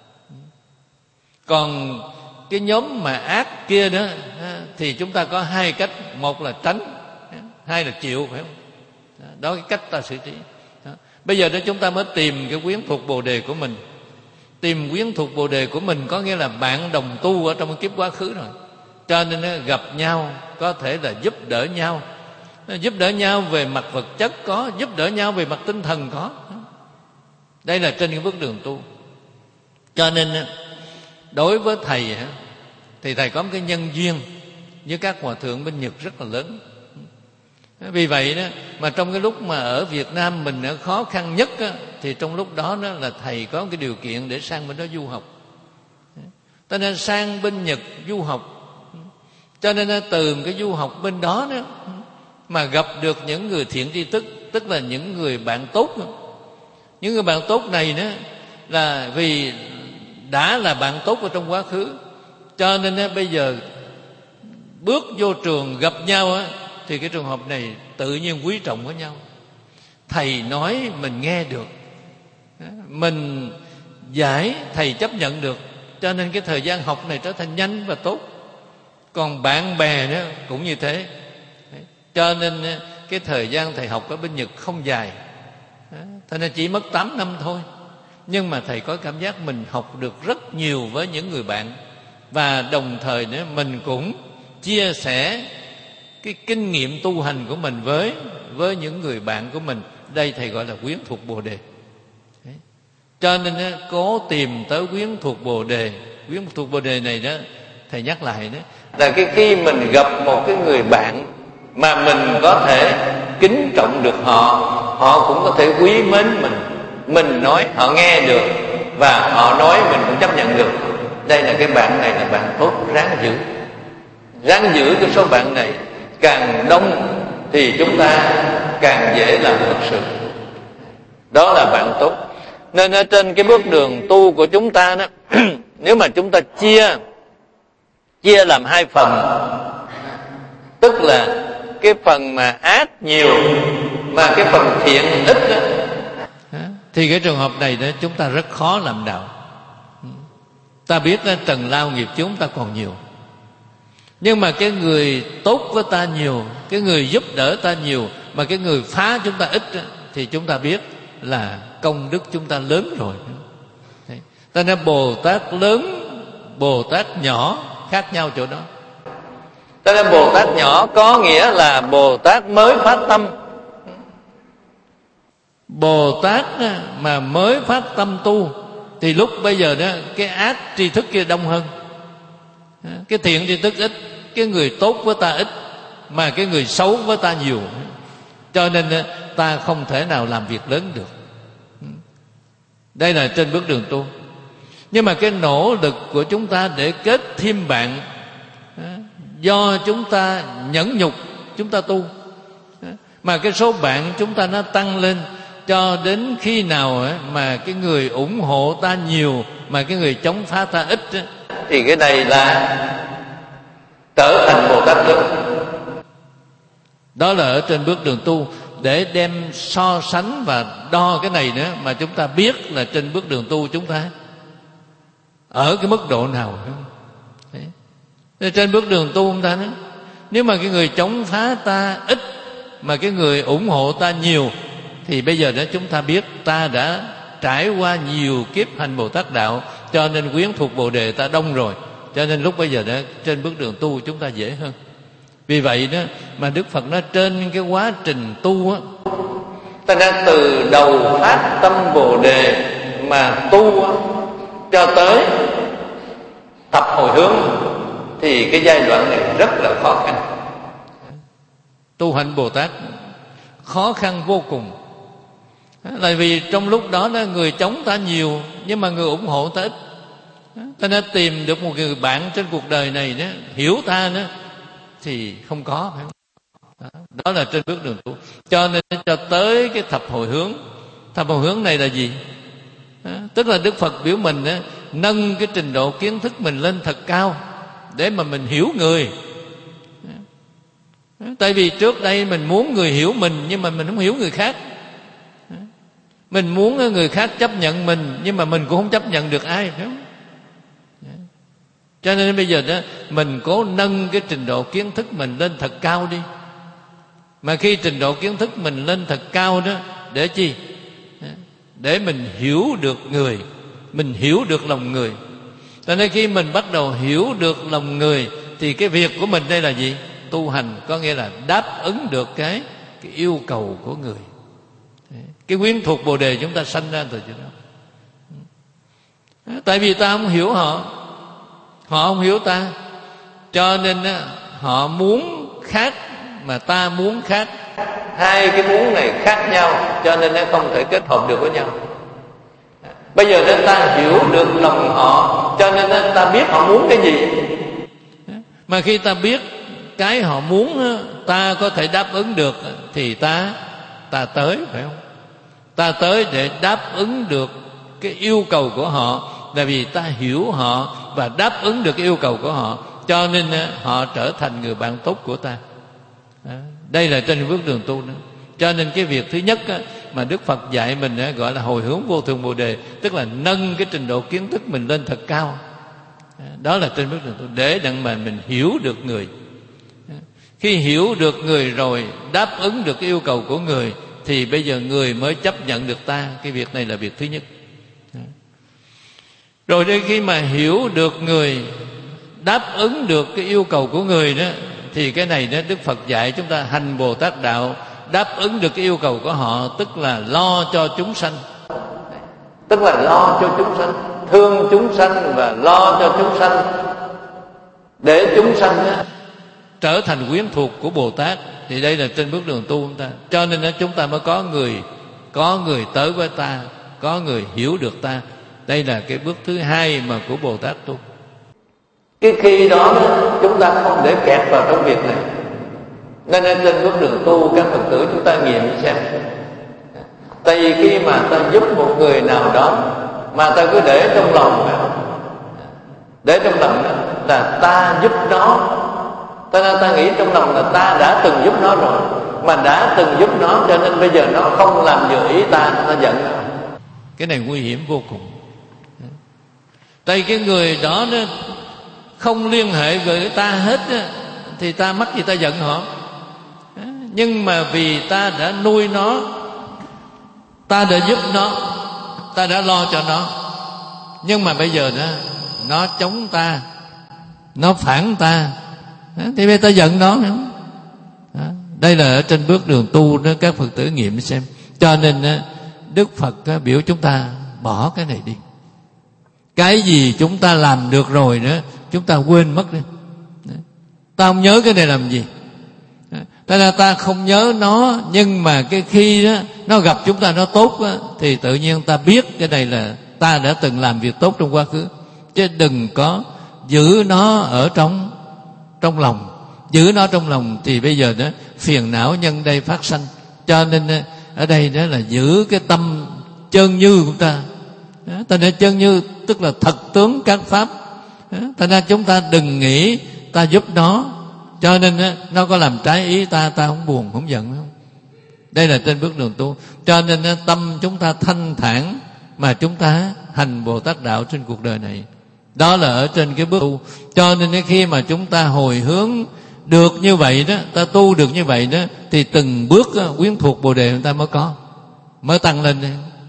Còn cái nhóm mà ác kia đó thì chúng ta có hai cách. Một là tránh, hai là chịu, phải không? Đó là cái cách ta xử trí. Đó. Bây giờ đó chúng ta mới tìm cái quyến thuộc Bồ Đề của mình. Tìm quyến thuộc Bồ Đề của mình có nghĩa là bạn đồng tu ở trong cái kiếp quá khứ rồi. Cho nên gặp nhau có thể là giúp đỡ nhau. Giúp đỡ nhau về mặt vật chất có, giúp đỡ nhau về mặt tinh thần có. Đây là trên cái bước đường tu. Cho nên đối với thầy thì thầy có một cái nhân duyên với các hòa thượng bên Nhật rất là lớn. Vì vậy đó mà trong cái lúc mà ở Việt Nam mình khó khăn nhất á, thì trong lúc đó, đó là thầy có cái điều kiện để sang bên đó du học. Cho nên sang bên Nhật du học. Cho nên từ cái du học bên đó đó mà gặp được những người thiện tri thức, tức là những người bạn tốt. Những người bạn tốt này đó là vì đã là bạn tốt ở trong quá khứ, cho nên đó, bây giờ bước vô trường gặp nhau á, thì cái trường hợp này tự nhiên quý trọng với nhau. Thầy nói mình nghe được, mình giải thầy chấp nhận được, cho nên cái thời gian học này trở thành nhanh và tốt. Còn bạn bè đó cũng như thế, cho nên cái thời gian thầy học ở bên Nhật không dài, thế nên chỉ mất tám năm thôi. Nhưng mà thầy có cảm giác mình học được rất nhiều với những người bạn, và đồng thời nữa mình cũng chia sẻ cái kinh nghiệm tu hành của mình với với những người bạn của mình. Đây thầy gọi là quyến thuộc Bồ Đề. Đấy. Cho nên đó, cố tìm tới quyến thuộc Bồ Đề. Quyến thuộc Bồ Đề này đó, thầy nhắc lại đó, là cái khi mình gặp một cái người bạn mà mình có thể kính trọng được họ, họ cũng có thể quý mến mình. Mình nói họ nghe được, và họ nói mình cũng chấp nhận được. Đây là cái bạn này là bạn tốt, ráng giữ. Ráng giữ cái số bạn này, càng đông thì chúng ta càng dễ làm thực sự. Đó là bạn tốt. Nên ở trên cái bước đường tu của chúng ta đó, nếu mà chúng ta chia chia làm hai phần, tức là cái phần mà ác nhiều mà cái phần thiện ít đó, thì cái trường hợp này đó chúng ta rất khó làm đạo. Ta biết trần lao nghiệp chúng ta còn nhiều, nhưng mà cái người tốt với ta nhiều, cái người giúp đỡ ta nhiều, mà cái người phá chúng ta ít, thì chúng ta biết là công đức chúng ta lớn rồi. Ta nói Bồ Tát lớn, Bồ Tát nhỏ khác nhau chỗ đó. Ta nói Bồ Tát nhỏ có nghĩa là Bồ Tát mới phát tâm. Bồ Tát mà mới phát tâm tu thì lúc bây giờ đó cái ác tri thức kia đông hơn, cái thiện tri thức ít, cái người tốt với ta ít, mà cái người xấu với ta nhiều. Cho nên ta không thể nào làm việc lớn được. Đây là trên bước đường tu. Nhưng mà cái nỗ lực của chúng ta để kết thêm bạn, do chúng ta nhẫn nhục chúng ta tu, mà cái số bạn chúng ta nó tăng lên, cho đến khi nào mà cái người ủng hộ ta nhiều mà cái người chống phá ta ít, thì cái này là trở thành Bồ Tát lớn. Đó là ở trên bước đường tu, để đem so sánh và đo cái này nữa, mà chúng ta biết là trên bước đường tu chúng ta ở cái mức độ nào. Đấy. Trên bước đường tu chúng ta nữa, nếu mà cái người chống phá ta ít mà cái người ủng hộ ta nhiều, thì bây giờ đó chúng ta biết ta đã trải qua nhiều kiếp hành Bồ Tát đạo, cho nên quyến thuộc Bồ Đề ta đông rồi, cho nên lúc bây giờ đó trên bước đường tu chúng ta dễ hơn. Vì vậy đó mà Đức Phật nói trên cái quá trình tu á, ta đã từ đầu phát tâm Bồ Đề mà tu á, cho tới thập hồi hướng, thì cái giai đoạn này rất là khó khăn. Tu hành Bồ Tát khó khăn vô cùng, là vì trong lúc đó, đó người chống ta nhiều, nhưng mà người ủng hộ ta ít. Ta đã tìm được một người bạn trên cuộc đời này đó, hiểu ta nữa thì không có. Đó, đó là trên bước đường tu. Cho nên cho tới cái thập hồi hướng. Thập hồi hướng này là gì? Đó, tức là Đức Phật biểu mình đó, nâng cái trình độ kiến thức mình lên thật cao, để mà mình hiểu người. Đó, tại vì trước đây mình muốn người hiểu mình, nhưng mà mình không hiểu người khác. Đó, mình muốn người khác chấp nhận mình, nhưng mà mình cũng không chấp nhận được ai, phải không? Cho nên bây giờ đó mình cố nâng cái trình độ kiến thức mình lên thật cao đi. Mà khi trình độ kiến thức mình lên thật cao đó, để chi? Để mình hiểu được người, mình hiểu được lòng người. Cho nên khi mình bắt đầu hiểu được lòng người, thì cái việc của mình đây là gì? Tu hành, có nghĩa là đáp ứng được cái, cái yêu cầu của người. Cái quyến thuộc Bồ Đề chúng ta sanh ra từ chỗ đó. Tại vì ta không hiểu họ, họ không hiểu ta, cho nên họ muốn khác mà ta muốn khác. Hai cái muốn này khác nhau, cho nên nó không thể kết hợp được với nhau. Bây giờ nên ta hiểu được lòng họ, cho nên ta biết họ muốn cái gì. Mà khi ta biết cái họ muốn ta có thể đáp ứng được thì ta ta tới, phải không? Ta tới để đáp ứng được cái yêu cầu của họ, là vì ta hiểu họ và đáp ứng được cái yêu cầu của họ, cho nên họ trở thành người bạn tốt của ta. Đây là trên bước đường tu nữa. Cho nên cái việc thứ nhất mà Đức Phật dạy mình gọi là hồi hướng vô thượng Bồ Đề, tức là nâng cái trình độ kiến thức mình lên thật cao. Đó là trên bước đường tu, để đặng mà mình hiểu được người. Khi hiểu được người rồi, đáp ứng được cái yêu cầu của người, thì bây giờ người mới chấp nhận được ta. Cái việc này là việc thứ nhất. Rồi đến khi mà hiểu được người, đáp ứng được cái yêu cầu của người đó, thì cái này đó Đức Phật dạy chúng ta hành Bồ Tát đạo, đáp ứng được cái yêu cầu của họ, tức là lo cho chúng sanh. Tức là lo cho chúng sanh, thương chúng sanh và lo cho chúng sanh, để chúng sanh đó trở thành quyến thuộc của Bồ Tát. Thì đây là trên bước đường tu chúng ta. Cho nên đó chúng ta mới có người Có người tới với ta, có người hiểu được ta. Đây là cái bước thứ hai mà của Bồ Tát tu. Cái khi đó chúng ta không để kẹt vào trong việc này. Nên trên bước đường tu các Phật tử chúng ta nghiệm xem. Tại vì khi mà ta giúp một người nào đó mà ta cứ để trong lòng, để trong lòng là ta giúp nó, ta, ta nghĩ trong lòng là ta đã từng giúp nó rồi, mà đã từng giúp nó cho nên bây giờ nó không làm vừa ý ta, ta giận. Cái này nguy hiểm vô cùng. Tại cái người đó nó không liên hệ với ta hết thì ta mắc gì ta giận họ. Nhưng mà vì ta đã nuôi nó, ta đã giúp nó, ta đã lo cho nó, nhưng mà bây giờ nó nó chống ta, nó phản ta, thì bây giờ ta giận nó. Đây là ở trên bước đường tu đó, các Phật tử nghiệm xem. Cho nên Đức Phật biểu chúng ta bỏ cái này đi. Cái gì chúng ta làm được rồi nữa, chúng ta quên mất đi. Ta không nhớ cái này làm gì. Tại là ta không nhớ nó, nhưng mà cái khi đó nó gặp chúng ta nó tốt đó, thì tự nhiên ta biết cái này là ta đã từng làm việc tốt trong quá khứ. Chứ đừng có giữ nó ở trong trong lòng. Giữ nó trong lòng thì bây giờ đó phiền não nhân đây phát sanh. Cho nên ở đây đó là giữ cái tâm chân như của ta. Ta nên chân như tức là thật tướng các pháp. Thành ra chúng ta đừng nghĩ ta giúp nó, cho nên nó có làm trái ý ta, ta không buồn, không giận. Không? Đây là trên bước đường tu. Cho nên tâm chúng ta thanh thản mà chúng ta hành Bồ Tát đạo trên cuộc đời này. Đó là ở trên cái bước tu. Cho nên khi mà chúng ta hồi hướng được như vậy đó, ta tu được như vậy đó, thì từng bước quyến thuộc Bồ Đề chúng ta mới có, mới tăng lên.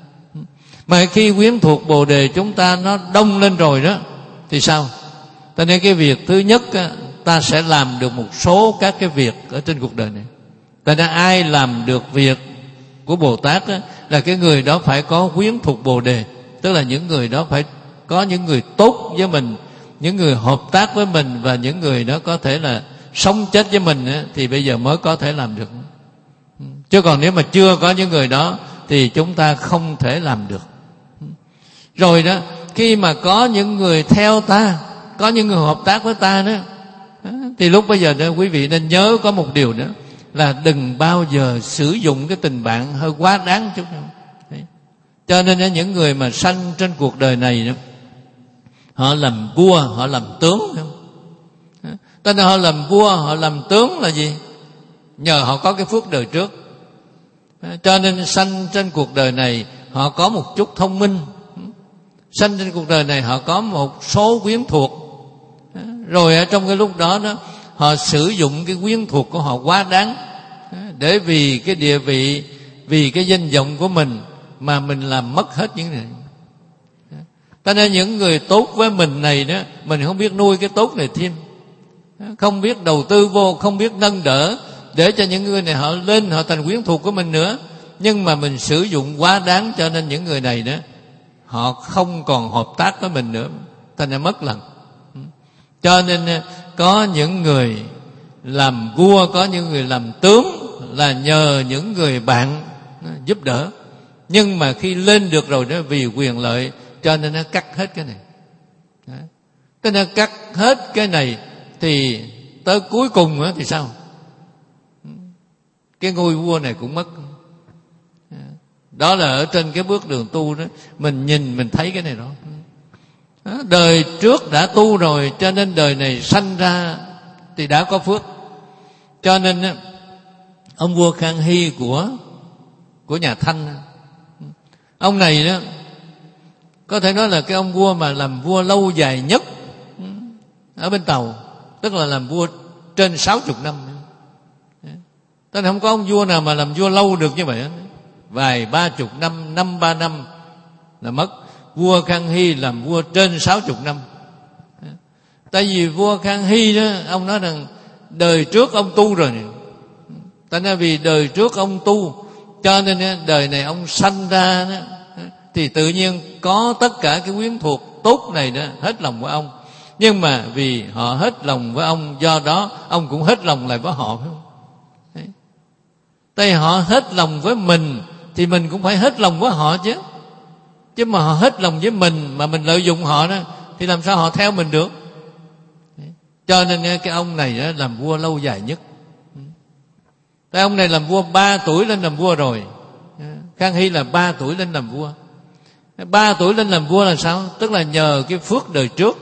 Mà khi quyến thuộc Bồ Đề chúng ta nó đông lên rồi đó, thì sao? Cho nên cái việc thứ nhất, ta sẽ làm được một số các cái việc ở trên cuộc đời này. Cho nên ai làm được việc của Bồ Tát đó, là cái người đó phải có quyến thuộc Bồ Đề. Tức là những người đó phải có những người tốt với mình, những người hợp tác với mình, và những người đó có thể là sống chết với mình đó, thì bây giờ mới có thể làm được. Chứ còn nếu mà chưa có những người đó thì chúng ta không thể làm được. Rồi đó, khi mà có những người theo ta, có những người hợp tác với ta đó, thì lúc bây giờ đó quý vị nên nhớ có một điều nữa, là đừng bao giờ sử dụng cái tình bạn hơi quá đáng chút nào. Cho nên những người mà sanh trên cuộc đời này đó, họ làm vua, họ làm tướng. Cho nên họ làm vua, họ làm tướng là gì? Nhờ họ có cái phước đời trước. Cho nên sanh trên cuộc đời này họ có một chút thông minh, sanh trên cuộc đời này họ có một số quyến thuộc. Rồi ở trong cái lúc đó đó, họ sử dụng cái quyến thuộc của họ quá đáng, để vì cái địa vị, vì cái danh vọng của mình mà mình làm mất hết những này. Cho nên những người tốt với mình này đó, mình không biết nuôi cái tốt này thêm, không biết đầu tư vô, không biết nâng đỡ để cho những người này họ lên, họ thành quyến thuộc của mình nữa. Nhưng mà mình sử dụng quá đáng, cho nên những người này đó họ không còn hợp tác với mình nữa, thành ra mất lần. Cho nên có những người làm vua, có những người làm tướng là nhờ những người bạn giúp đỡ. Nhưng mà khi lên được rồi đó, vì quyền lợi cho nên nó cắt hết cái này. Cho nên cắt hết cái này thì tới cuối cùng á thì sao? Cái ngôi vua này cũng mất. Đó là ở trên cái bước đường tu đó, mình nhìn mình thấy cái này đó. Đời trước đã tu rồi, cho nên đời này sanh ra thì đã có phước. Cho nên ông vua Khang Hy của của nhà Thanh, ông này đó có thể nói là cái ông vua mà làm vua lâu dài nhất ở bên Tàu, tức là làm vua trên sáu chục năm. Tức là không có ông vua nào mà làm vua lâu được như vậy. Vài ba chục năm, năm ba năm là mất. Vua Khang Hy làm vua trên sáu chục năm. Tại vì vua Khang Hy đó, ông nói rằng đời trước ông tu rồi. Tại nên vì đời trước ông tu, cho nên đời này ông sanh ra đó, thì tự nhiên có tất cả cái quyến thuộc tốt này đó hết lòng với ông. Nhưng mà vì họ hết lòng với ông, do đó ông cũng hết lòng lại với họ, phải không? Đấy. Tại họ hết lòng với mình thì mình cũng phải hết lòng với họ chứ. Chứ mà họ hết lòng với mình mà mình lợi dụng họ đó thì làm sao họ theo mình được? Đấy. Cho nên cái ông này đó làm vua lâu dài nhất. Cái ông này làm vua ba tuổi lên làm vua rồi. Khang Hy là ba tuổi lên làm vua. Ba tuổi lên làm vua là sao? Tức là nhờ cái phước đời trước.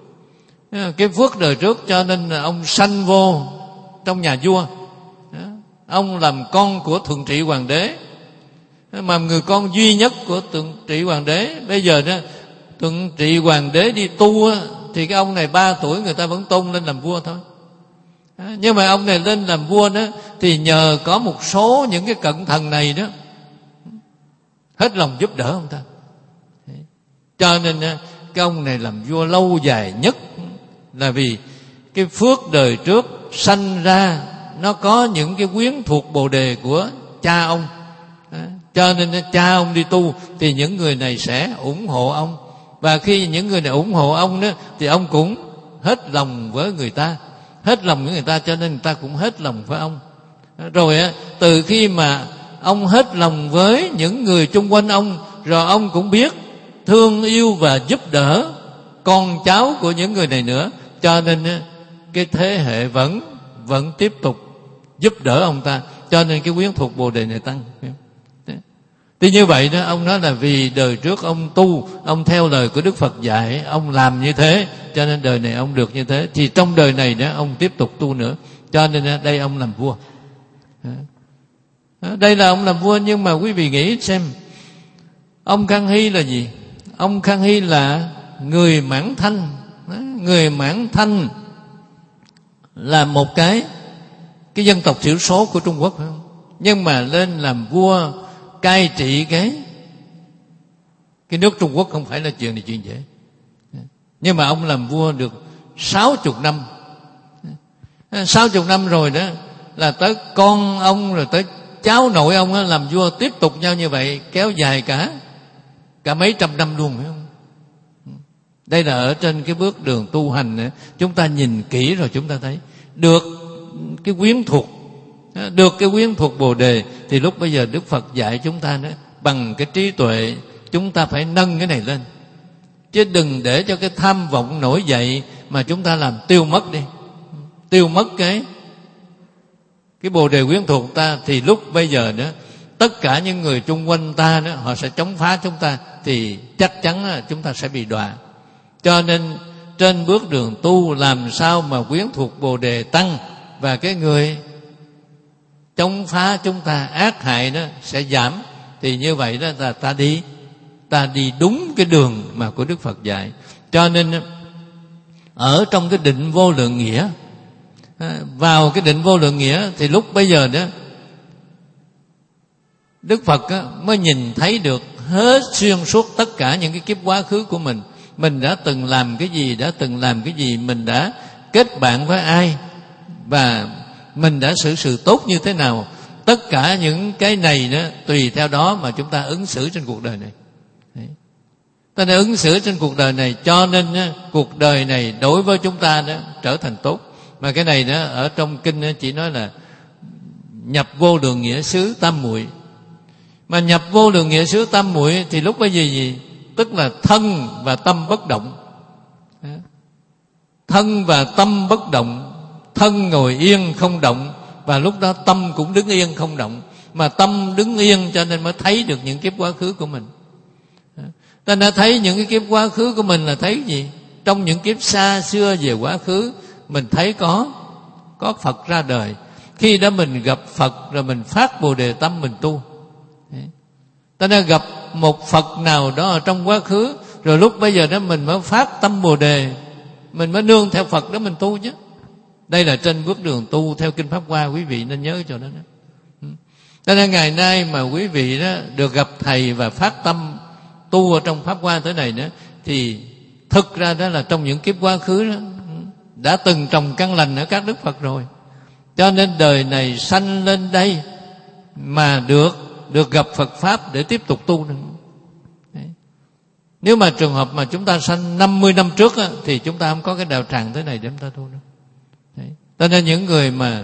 Cái phước đời trước cho nên là ông sanh vô trong nhà vua. Ông làm con của thuận trị hoàng đế, mà người con duy nhất của thuận trị hoàng đế. Bây giờ đó thuận trị hoàng đế đi tu thì cái ông này ba tuổi người ta vẫn tôn lên làm vua thôi. Nhưng mà ông này lên làm vua đó thì nhờ có một số những cái cận thần này đó hết lòng giúp đỡ ông ta. Cho nên cái ông này làm vua lâu dài nhất là vì cái phước đời trước sanh ra nó có những cái quyến thuộc bồ đề của cha ông. Cho nên cha ông đi tu thì những người này sẽ ủng hộ ông. Và khi những người này ủng hộ ông đó thì ông cũng hết lòng với người ta. Hết lòng với người ta cho nên người ta cũng hết lòng với ông. Rồi từ khi mà ông hết lòng với những người chung quanh ông, rồi ông cũng biết thương yêu và giúp đỡ con cháu của những người này nữa. Cho nên cái thế hệ vẫn vẫn tiếp tục giúp đỡ ông ta. Cho nên cái quyến thuộc bồ đề này tăng. Thì như vậy đó, ông nói là vì đời trước ông tu, ông theo lời của Đức Phật dạy, ông làm như thế, cho nên đời này ông được như thế. Thì trong đời này đó ông tiếp tục tu nữa. Cho nên đây ông làm vua. Đây là ông làm vua. Nhưng mà quý vị nghĩ xem, ông Khang Hy là gì? Ông Khang Hy là người Mãn Thanh. Người Mãn Thanh là một cái cái dân tộc thiểu số của Trung Quốc, phải không? Nhưng mà lên làm vua cai trị cái cái nước Trung Quốc không phải là chuyện này chuyện dễ. Nhưng mà ông làm vua được sáu chục năm. Sáu chục năm rồi đó là tới con ông rồi tới cháu nội ông đó, làm vua tiếp tục nhau như vậy, kéo dài cả cả mấy trăm năm luôn, phải không? Đây là ở trên cái bước đường tu hành này, chúng ta nhìn kỹ rồi chúng ta thấy được cái quyến thuộc, được cái quyến thuộc bồ đề. Thì lúc bây giờ Đức Phật dạy chúng ta đó, bằng cái trí tuệ chúng ta phải nâng cái này lên, chứ đừng để cho cái tham vọng nổi dậy mà chúng ta làm tiêu mất đi, tiêu mất cái cái bồ đề quyến thuộc ta. Thì lúc bây giờ đó tất cả những người chung quanh ta đó, họ sẽ chống phá chúng ta, thì chắc chắn là chúng ta sẽ bị đọa. Cho nên trên bước đường tu làm sao mà quyến thuộc bồ đề tăng, và cái người chống phá chúng ta, ác hại đó sẽ giảm. Thì như vậy đó là ta đi ta đi đúng cái đường mà của Đức Phật dạy. Cho nên ở trong cái định vô lượng nghĩa, vào cái định vô lượng nghĩa thì lúc bây giờ đó Đức Phật mới nhìn thấy được hết xuyên suốt tất cả những cái kiếp quá khứ của mình. Mình đã từng làm cái gì, đã từng làm cái gì, mình đã kết bạn với ai, và mình đã xử sự tốt như thế nào. Tất cả những cái này đó tùy theo đó mà chúng ta ứng xử trên cuộc đời này. Đấy. Ta đã ứng xử trên cuộc đời này, cho nên đó, cuộc đời này đối với chúng ta đó trở thành tốt. Mà cái này đó ở trong kinh đó, chỉ nói là nhập vô lượng nghĩa xứ tam muội. Mà nhập vô lượng nghĩa xứ tam muội thì lúc bây giờ gì? Tức là thân và tâm bất động. Thân và tâm bất động. thân ngồi yên không động, và lúc đó tâm cũng đứng yên không động. Mà tâm đứng yên cho nên mới thấy được những kiếp quá khứ của mình. Ta đã thấy những cái kiếp quá khứ của mình là thấy gì? Trong những kiếp xa xưa về quá khứ, mình thấy có có Phật ra đời. Khi đó mình gặp Phật rồi mình phát Bồ Đề tâm mình tu. Ta đã gặp một Phật nào đó ở trong quá khứ, rồi lúc bây giờ đó mình mới phát tâm Bồ Đề, mình mới nương theo Phật đó mình tu chứ. Đây là trên bước đường tu theo Kinh Pháp Hoa, quý vị nên nhớ chỗ đó. Cho nên ngày nay mà quý vị đó được gặp Thầy và phát tâm tu ở trong Pháp Hoa tới này nữa, thì thực ra đó là trong những kiếp quá khứ đó đã từng trồng căn lành ở các Đức Phật rồi. Cho nên đời này sanh lên đây mà được được gặp Phật Pháp để tiếp tục tu nữa. Đấy. Nếu mà trường hợp mà chúng ta sanh năm mươi năm trước á, thì chúng ta không có cái đạo tràng thế này để chúng ta tu nữa. Đấy. Cho nên những người mà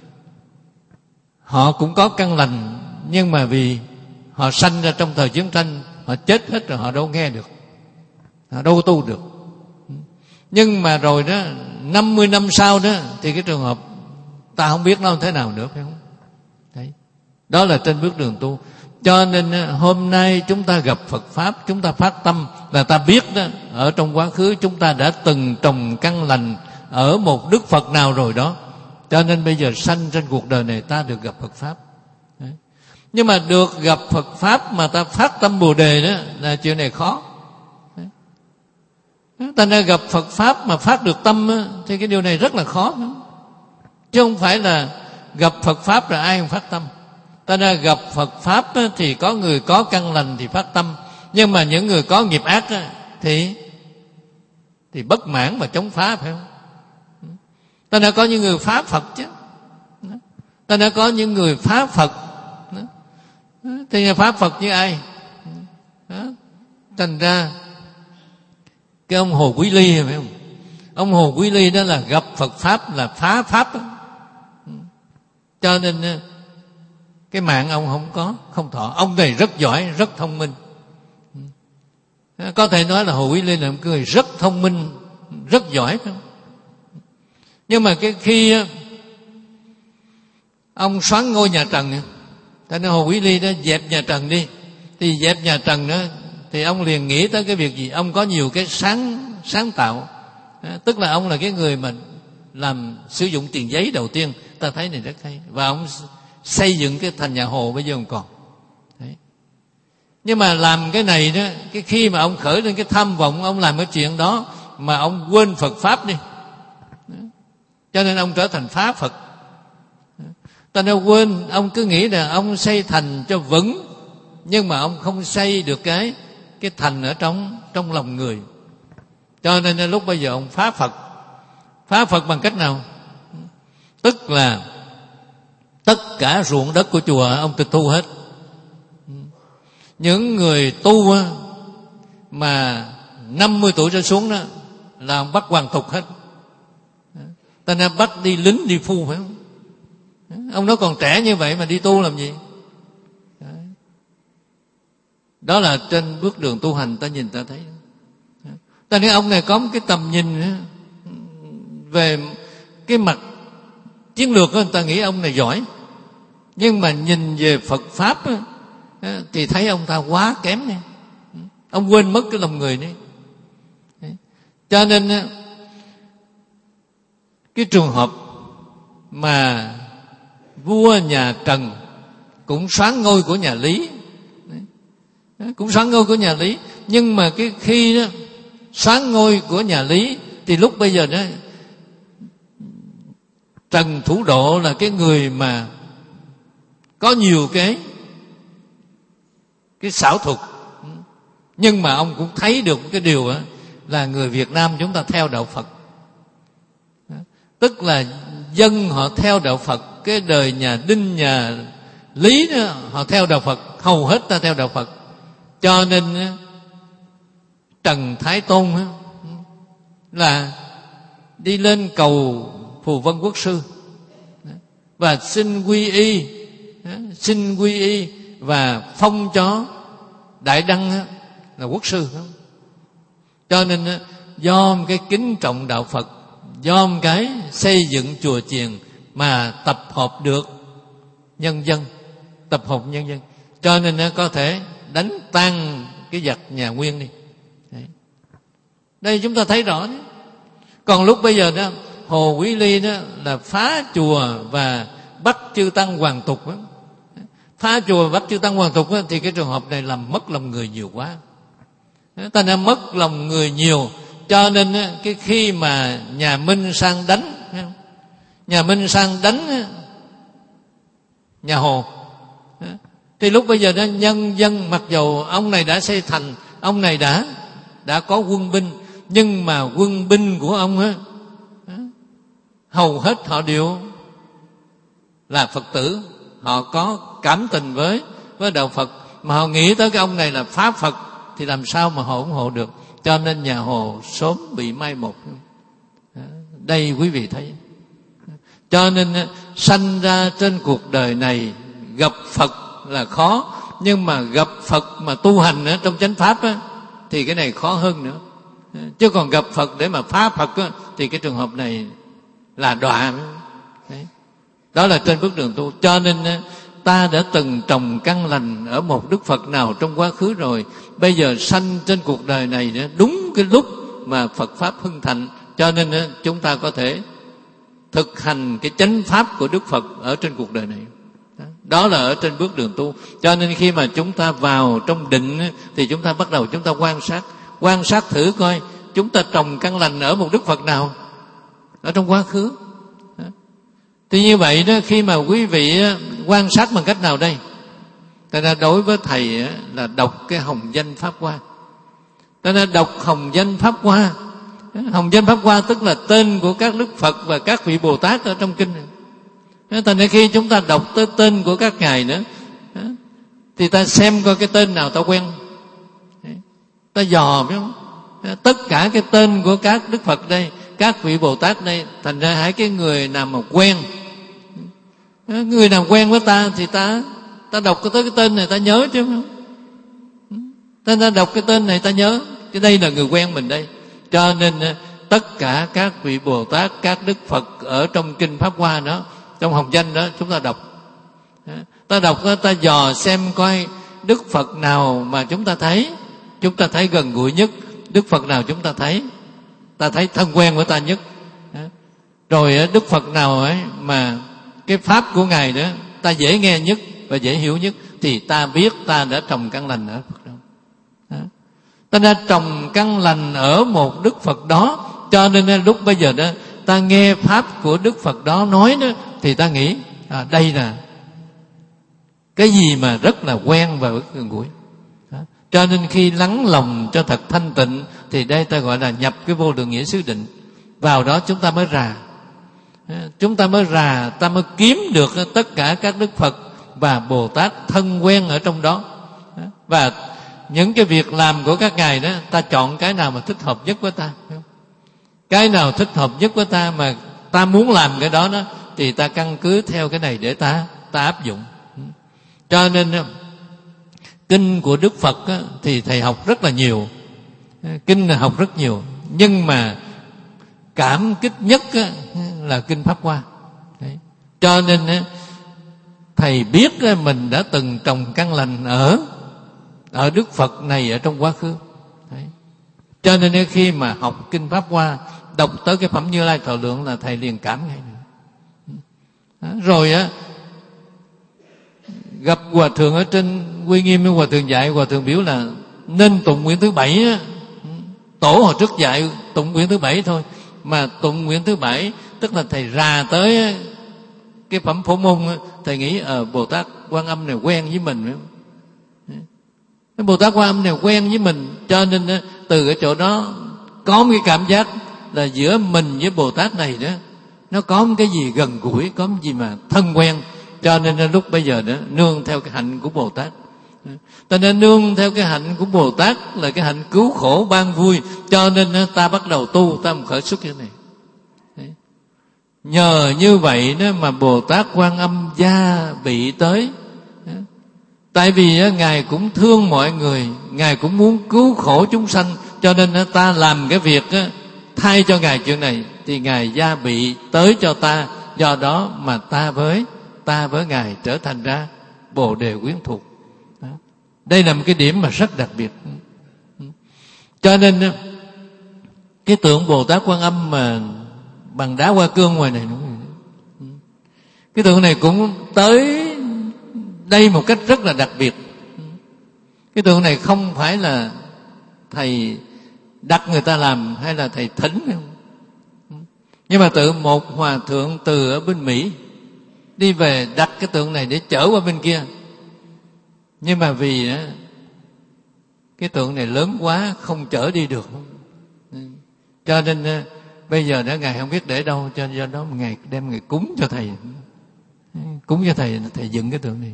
họ cũng có căn lành, nhưng mà vì họ sanh ra trong thời chiến tranh, họ chết hết rồi, họ đâu nghe được, họ đâu tu được. Nhưng mà rồi đó, năm mươi năm sau đó, thì cái trường hợp ta không biết nó thế nào nữa, phải không? Đấy. Đó là trên bước đường tu. Cho nên hôm nay chúng ta gặp Phật Pháp, chúng ta phát tâm là ta biết đó, ở trong quá khứ chúng ta đã từng trồng căn lành ở một Đức Phật nào rồi đó. Cho nên bây giờ sanh trên cuộc đời này ta được gặp Phật Pháp. Đấy. Nhưng mà được gặp Phật Pháp mà ta phát tâm Bồ Đề đó là chuyện này khó. Đấy. Ta đã gặp Phật Pháp mà phát được tâm đó, thì cái điều này rất là khó đó. Chứ không phải là gặp Phật Pháp rồi ai không phát tâm. Ta đã gặp Phật Pháp đó, thì có người có căn lành thì phát tâm. Nhưng mà những người có nghiệp ác đó, thì thì bất mãn và chống phá, phải không? Ta đã có những người phá Phật chứ. Ta đã có những người phá Phật. Thì phá Phật như ai? Thành ra cái ông Hồ Quý Ly, phải không? Ông Hồ Quý Ly đó là gặp Phật Pháp là phá Pháp đó. Cho nên cái mạng ông không có, không thọ. Ông này rất giỏi, rất thông minh. Có thể nói là Hồ Quý Ly là một người rất thông minh, rất giỏi, phải không? Nhưng mà cái khi ông soán ngôi nhà Trần, ta nói Hồ Quý Ly đó dẹp nhà Trần đi. Thì dẹp nhà Trần đó, thì ông liền nghĩ tới cái việc gì? Ông có nhiều cái sáng sáng tạo. Tức là ông là cái người mà làm sử dụng tiền giấy đầu tiên, ta thấy này rất hay. Và ông xây dựng cái thành nhà Hồ bây giờ còn. Đấy. Nhưng mà làm cái này đó, cái khi mà ông khởi lên cái tham vọng, ông làm cái chuyện đó mà ông quên Phật Pháp đi. Cho nên ông trở thành phá Phật. Ta đâu quên, ông cứ nghĩ là ông xây thành cho vững, nhưng mà ông không xây được cái cái thành ở trong trong lòng người. Cho nên lúc bây giờ ông phá Phật. Phá Phật bằng cách nào? Tức là tất cả ruộng đất của chùa ông tịch thu hết. Những người tu mà năm mươi tuổi trở xuống đó là ông bắt hoàn tục hết. Ta nên bắt đi lính đi phu, phải không? Ông nó còn trẻ như vậy mà đi tu làm gì? Đó là trên bước đường tu hành ta nhìn ta thấy. Ta nói ông này có một cái tầm nhìn về cái mặt chiến lược đó, người ta nghĩ ông này giỏi. Nhưng mà nhìn về Phật Pháp đó, thì thấy ông ta quá kém này. Ông quên mất cái lòng người này. Cho nên cái trường hợp mà vua nhà Trần cũng soán ngôi của nhà Lý, cũng soán ngôi của nhà Lý, nhưng mà cái khi đó soán ngôi của nhà Lý thì lúc bây giờ đó Trần Thủ Độ là cái người mà có nhiều cái cái xảo thuật, nhưng mà ông cũng thấy được cái điều đó, là người Việt Nam chúng ta theo đạo Phật. Tức là dân họ theo đạo Phật. Cái đời nhà Đinh, nhà Lý đó, họ theo đạo Phật. Hầu hết ta theo đạo Phật. Cho nên Trần Thái Tôn là đi lên cầu Phù Vân Quốc Sư và xin quy y, xin quy y và phong cho Đại Đăng là quốc sư. Cho nên do cái kính trọng đạo Phật, dòm cái xây dựng chùa chiền mà tập hợp được nhân dân, tập hợp nhân dân, cho nên nó có thể đánh tan cái giặc nhà Nguyên đi. Đấy. Đây chúng ta thấy rõ đấy. Còn lúc bây giờ đó, Hồ Quý Ly đó là phá chùa và bắt chư tăng hoàn tục đó. Phá chùa bắt chư tăng hoàn tục đó, thì cái trường hợp này làm mất lòng người nhiều quá. Ta đã mất lòng người nhiều, cho nên cái khi mà nhà Minh sang đánh, nhà Minh sang đánh nhà Hồ, thì lúc bây giờ đó nhân dân, mặc dù ông này đã xây thành, ông này đã đã có quân binh, nhưng mà quân binh của ông á, hầu hết họ đều là Phật tử, họ có cảm tình với với đạo Phật, mà họ nghĩ tới cái ông này là phá Phật thì làm sao mà họ ủng hộ được. Cho nên nhà Hồ sớm bị mai một. Đây quý vị thấy. Cho nên sanh ra trên cuộc đời này gặp Phật là khó, nhưng mà gặp Phật mà tu hành ở trong chánh pháp á, thì cái này khó hơn nữa. Chứ còn gặp Phật để mà phá Phật á, thì cái trường hợp này là đọa. Đấy. Đó là trên bước đường tu. Cho nên ta đã từng trồng căn lành ở một Đức Phật nào trong quá khứ rồi, bây giờ sanh trên cuộc đời này đúng cái lúc mà Phật Pháp hưng thịnh, cho nên chúng ta có thể thực hành cái chánh Pháp của Đức Phật ở trên cuộc đời này. Đó là ở trên bước đường tu. Cho nên khi mà chúng ta vào trong định thì chúng ta bắt đầu chúng ta quan sát, quan sát thử coi chúng ta trồng căn lành ở một Đức Phật nào ở trong quá khứ. Thì như vậy đó, khi mà quý vị quan sát bằng cách nào đây? Ta ra đối với thầy là đọc cái hồng danh Pháp Hoa. Ta ra đọc hồng danh Pháp Hoa. Hồng danh Pháp Hoa tức là tên của các Đức Phật và các vị Bồ Tát ở trong kinh này. Thành ra khi chúng ta đọc tới tên của các ngài nữa, thì ta xem coi cái tên nào ta quen, ta dò biết không? Tất cả cái tên của các Đức Phật đây, các vị Bồ Tát đây, thành ra hãy cái người nào mà quen, người nào quen với ta thì ta ta đọc tới cái tên này ta nhớ chứ không? Ta, ta đọc cái tên này ta nhớ, chứ đây là người quen mình đây. Cho nên tất cả các vị Bồ Tát, các Đức Phật ở trong kinh Pháp Hoa đó, trong hồng danh đó, chúng ta đọc. Ta đọc đó, ta dò xem coi Đức Phật nào mà chúng ta thấy, chúng ta thấy gần gũi nhất, Đức Phật nào chúng ta thấy, ta thấy thân quen với ta nhất. Rồi Đức Phật nào ấy mà cái pháp của ngài đó ta dễ nghe nhất và dễ hiểu nhất, thì ta biết ta đã trồng căn lành ở Phật đó. Ta đã trồng căn lành ở một Đức Phật đó, cho nên lúc bây giờ đó ta nghe pháp của Đức Phật đó nói đó, thì ta nghĩ à, đây là cái gì mà rất là quen và rất gần gũi. Cho nên khi lắng lòng cho thật thanh tịnh, thì đây ta gọi là nhập cái vô lượng nghĩa xứ định. Vào đó chúng ta mới rà, chúng ta mới rà, ta mới kiếm được tất cả các Đức Phật và Bồ Tát thân quen ở trong đó. Và những cái việc làm của các ngài đó, ta chọn cái nào mà thích hợp nhất với ta, cái nào thích hợp nhất với ta mà ta muốn làm cái đó đó, thì ta căn cứ theo cái này để ta ta áp dụng. Cho nên kinh của Đức Phật á, thì thầy học rất là nhiều, kinh là học rất nhiều, nhưng mà cảm kích nhất á, là kinh Pháp Hoa. Đấy. Cho nên á, thầy biết á, mình đã từng trồng căn lành ở ở Đức Phật này ở trong quá khứ. Đấy. Cho nên khi mà học kinh Pháp Hoa, đọc tới cái phẩm Như Lai Thọ Lượng là thầy liền cảm ngay. Đó. Rồi á, gặp hòa thượng ở trên Uy Nghiêm, hòa thượng dạy, hòa thượng biểu là nên tụng nguyện thứ bảy á. Tổ hồi trước dạy tụng nguyện thứ bảy thôi, mà tụng nguyện thứ bảy tức là thầy rà tới cái phẩm Phổ Môn, thầy nghĩ ở ờ, Bồ Tát Quan Âm này quen với mình, cái Bồ Tát Quan Âm này quen với mình, cho nên từ cái chỗ đó có một cái cảm giác là giữa mình với Bồ Tát này đó, nó có một cái gì gần gũi, có một gì mà thân quen. Cho nên lúc bây giờ đó nương theo cái hạnh của Bồ Tát, ta nên nương theo cái hạnh của Bồ Tát là cái hạnh cứu khổ ban vui. Cho nên ta bắt đầu tu, ta khởi xuất cái này. Đấy. Nhờ như vậy đó mà Bồ Tát Quan Âm gia bị tới. Đấy. Tại vì ngài cũng thương mọi người, ngài cũng muốn cứu khổ chúng sanh, cho nên ta làm cái việc thay cho Ngài chuyện này, thì Ngài gia bị tới cho ta, do đó mà ta với ta với Ngài trở thành ra Bồ Đề quyến thuộc. Đây là một cái điểm mà rất đặc biệt. Cho nên cái tượng Bồ Tát Quan Âm mà bằng đá hoa cương ngoài này, cái tượng này cũng tới đây một cách rất là đặc biệt. Cái tượng này không phải là thầy đặt người ta làm hay là thầy thỉnh, nhưng mà tự một hòa thượng từ ở bên Mỹ đi về đặt cái tượng này để chở qua bên kia. Nhưng mà vì cái tượng này lớn quá không chở đi được, cho nên bây giờ đã Ngài không biết để đâu, cho do đó Ngài đem Ngài cúng cho thầy, cúng cho thầy, thầy dựng cái tượng này.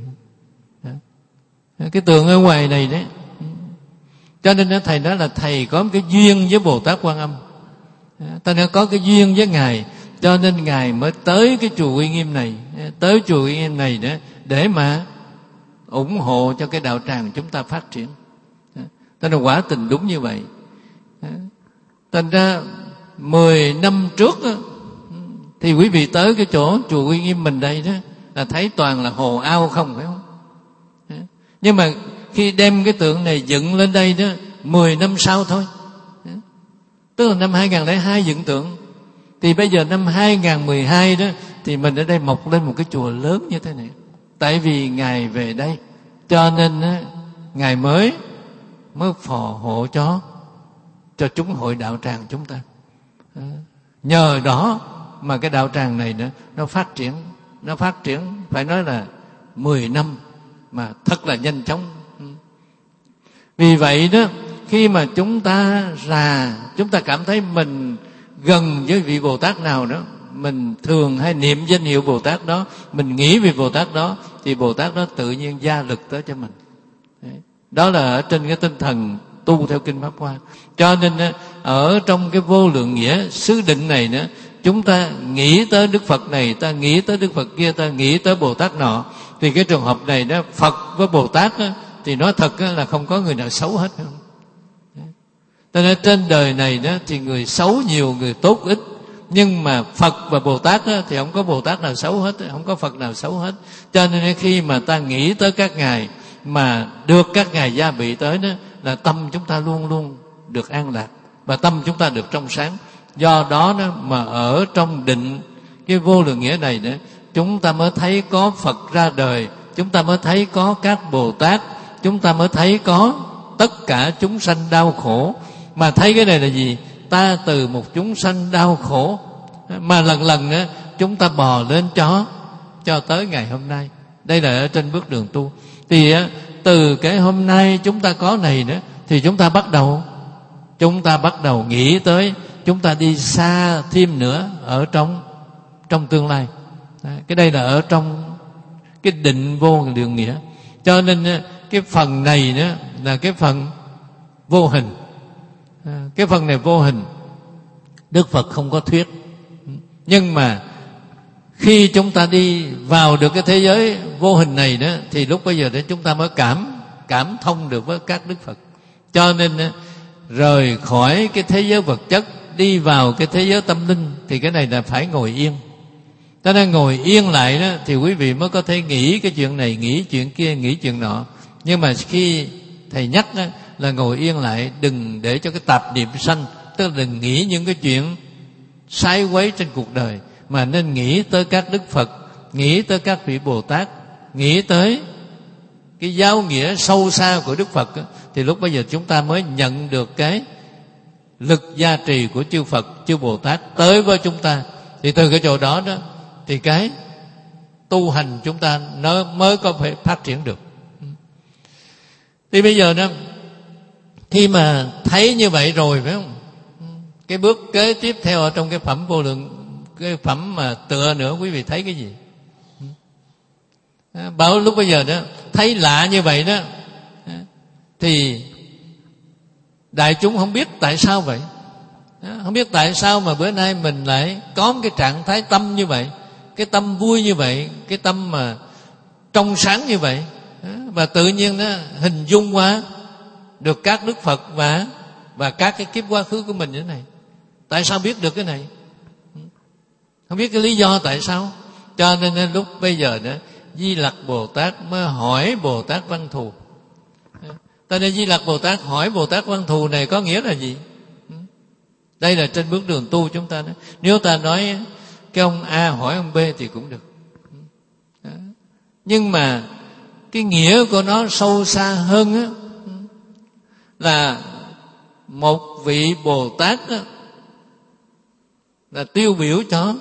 Đó. Cái tượng ở ngoài này đấy, cho nên thầy nói là thầy có một cái duyên với Bồ Tát Quan Âm, ta đã có cái duyên với Ngài, cho nên Ngài mới tới cái chùa Uy Nghiêm này, tới chùa Uy Nghiêm này để để mà ủng hộ cho cái đạo tràng chúng ta phát triển. Thế là quả tình đúng như vậy. Thành ra mười năm trước thì quý vị tới cái chỗ chùa Uy Nghiêm mình đây đó là thấy toàn là hồ ao không, phải không? Nhưng mà khi đem cái tượng này dựng lên đây đó, mười năm sau thôi, tức là năm hai nghìn lẻ hai dựng tượng, thì bây giờ năm hai nghìn mười hai đó thì mình ở đây mọc lên một cái chùa lớn như thế này. Tại vì Ngài về đây, cho nên á, Ngài mới mới phò hộ cho cho chúng hội đạo tràng chúng ta. Nhờ đó mà cái đạo tràng này nữa nó phát triển, nó phát triển phải nói là mười năm mà thật là nhanh chóng. Vì vậy đó, khi mà chúng ta già, chúng ta cảm thấy mình gần với vị Bồ Tát nào đó, mình thường hay niệm danh hiệu Bồ Tát đó, mình nghĩ về Bồ Tát đó, thì Bồ Tát đó tự nhiên gia lực tới cho mình. Đó là ở trên cái tinh thần tu theo Kinh Pháp Hoa. Cho nên ở trong cái vô lượng nghĩa xứ định này nữa, chúng ta nghĩ tới Đức Phật này, ta nghĩ tới Đức Phật kia, ta nghĩ tới Bồ Tát nọ, thì cái trường hợp này đó, Phật với Bồ Tát đó, thì nói thật là không có người nào xấu hết. Không? Cho nên trên đời này đó thì người xấu nhiều, người tốt ít. Nhưng mà Phật và Bồ Tát đó, thì không có Bồ Tát nào xấu hết, không có Phật nào xấu hết. Cho nên khi mà ta nghĩ tới các ngài, mà được các ngài gia bị tới đó, là tâm chúng ta luôn luôn được an lạc, và tâm chúng ta được trong sáng. Do đó, đó mà ở trong định cái vô lượng nghĩa này đó, chúng ta mới thấy có Phật ra đời, chúng ta mới thấy có các Bồ Tát, chúng ta mới thấy có tất cả chúng sanh đau khổ. Mà thấy cái này là gì? Ta từ một chúng sanh đau khổ mà lần lần nữa chúng ta bò lên cho cho tới ngày hôm nay. Đây là ở trên bước đường tu. Thì từ cái hôm nay chúng ta có này nữa, thì chúng ta bắt đầu chúng ta bắt đầu nghĩ tới chúng ta đi xa thêm nữa ở trong trong tương lai. Cái đây là ở trong cái định vô lượng nghĩa. Cho nên cái phần này nữa là cái phần vô hình. Cái phần này vô hình, Đức Phật không có thuyết. Nhưng mà khi chúng ta đi vào được cái thế giới vô hình này đó, thì lúc bây giờ đó chúng ta mới cảm cảm thông được với các Đức Phật. Cho nên rời khỏi cái thế giới vật chất, đi vào cái thế giới tâm linh, thì cái này là phải ngồi yên. Cho nên ngồi yên lại đó, thì quý vị mới có thể nghĩ cái chuyện này, nghĩ chuyện kia, nghĩ chuyện nọ. Nhưng mà khi thầy nhắc đó, là ngồi yên lại, đừng để cho cái tạp niệm sanh, tức là đừng nghĩ những cái chuyện sai quấy trên cuộc đời, mà nên nghĩ tới các Đức Phật, nghĩ tới các vị Bồ Tát, nghĩ tới cái giáo nghĩa sâu xa của Đức Phật. Thì lúc bây giờ chúng ta mới nhận được cái lực gia trì của chư Phật, chư Bồ Tát tới với chúng ta. Thì từ cái chỗ đó đó thì cái tu hành chúng ta nó mới có thể phát triển được. Thì bây giờ đó, khi mà thấy như vậy rồi, phải không? Cái bước kế tiếp theo ở trong cái phẩm vô lượng, cái phẩm mà tựa nữa, quý vị thấy cái gì? Bảo lúc bây giờ đó thấy lạ như vậy đó, thì đại chúng không biết tại sao vậy, không biết tại sao mà bữa nay mình lại có một cái trạng thái tâm như vậy, cái tâm vui như vậy, cái tâm mà trong sáng như vậy, và tự nhiên nó hình dung qua được các Đức Phật và và các cái kiếp quá khứ của mình như thế này. Tại sao biết được cái này? Không biết cái lý do tại sao. Cho nên lúc bây giờ đó, Di Lặc Bồ Tát mới hỏi Bồ Tát Văn Thù. Cho nên Di Lặc Bồ Tát hỏi Bồ Tát Văn Thù này có nghĩa là gì? Đây là trên bước đường tu chúng ta đó. Nếu ta nói cái ông A hỏi ông B thì cũng được. Đó. Nhưng mà cái nghĩa của nó sâu xa hơn á, là một vị Bồ Tát á, là tiêu biểu cho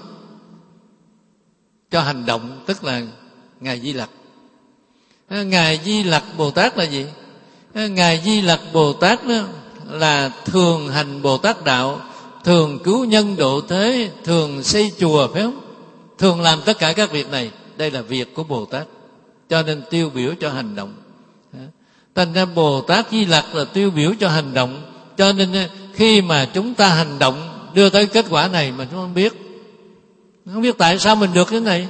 cho hành động, tức là Ngài Di Lặc. Ngài Di Lặc Bồ Tát là gì? Ngài Di Lặc Bồ Tát đó là thường hành Bồ Tát đạo, thường cứu nhân độ thế, thường xây chùa, phải không? Thường làm tất cả các việc này. Đây là việc của Bồ Tát, cho nên tiêu biểu cho hành động. Thành ra Bồ Tát Di Lặc là tiêu biểu cho hành động. Cho nên khi mà chúng ta hành động đưa tới kết quả này mà chúng không biết, không biết tại sao mình được cái này,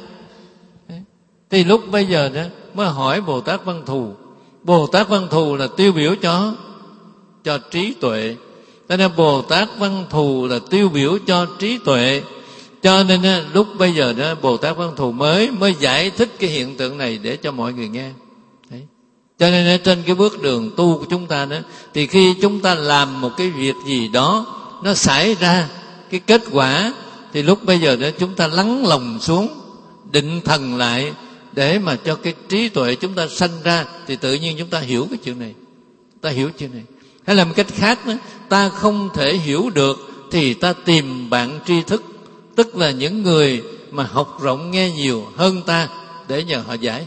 thì lúc bây giờ đó mới hỏi Bồ Tát Văn Thù. Bồ Tát Văn Thù là tiêu biểu cho cho trí tuệ. Cho nên Bồ Tát Văn Thù là tiêu biểu cho trí tuệ. Cho nên lúc bây giờ đó Bồ Tát Văn Thù mới mới giải thích cái hiện tượng này để cho mọi người nghe. Đấy. Cho nên trên cái bước đường tu của chúng ta đó, thì khi chúng ta làm một cái việc gì đó nó xảy ra cái kết quả, thì lúc bây giờ đó chúng ta lắng lòng xuống, định thần lại để mà cho cái trí tuệ chúng ta sanh ra, thì tự nhiên chúng ta hiểu cái chuyện này, ta hiểu chuyện này. Hay là một cách khác đó, ta không thể hiểu được thì ta tìm bạn tri thức, tức là những người mà học rộng nghe nhiều hơn ta, để nhờ họ giải.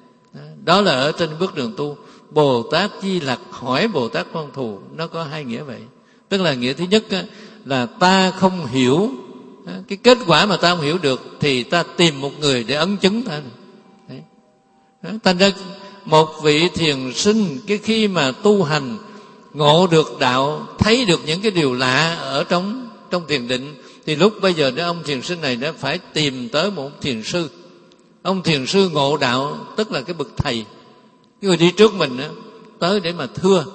Đó là ở trên bước đường tu. Bồ Tát Di Lặc hỏi Bồ Tát Văn Thù, nó có hai nghĩa vậy. Tức là nghĩa thứ nhất là ta không hiểu cái kết quả mà ta không hiểu được, thì ta tìm một người để ấn chứng ta. Đấy. Thành ra một vị thiền sinh cái khi mà tu hành ngộ được đạo, thấy được những cái điều lạ ở trong trong thiền định, thì lúc bây giờ đó ông thiền sinh này đã phải tìm tới một thiền sư. Ông thiền sư ngộ đạo, tức là cái bậc thầy, cái người đi trước mình đó, tới để mà thưa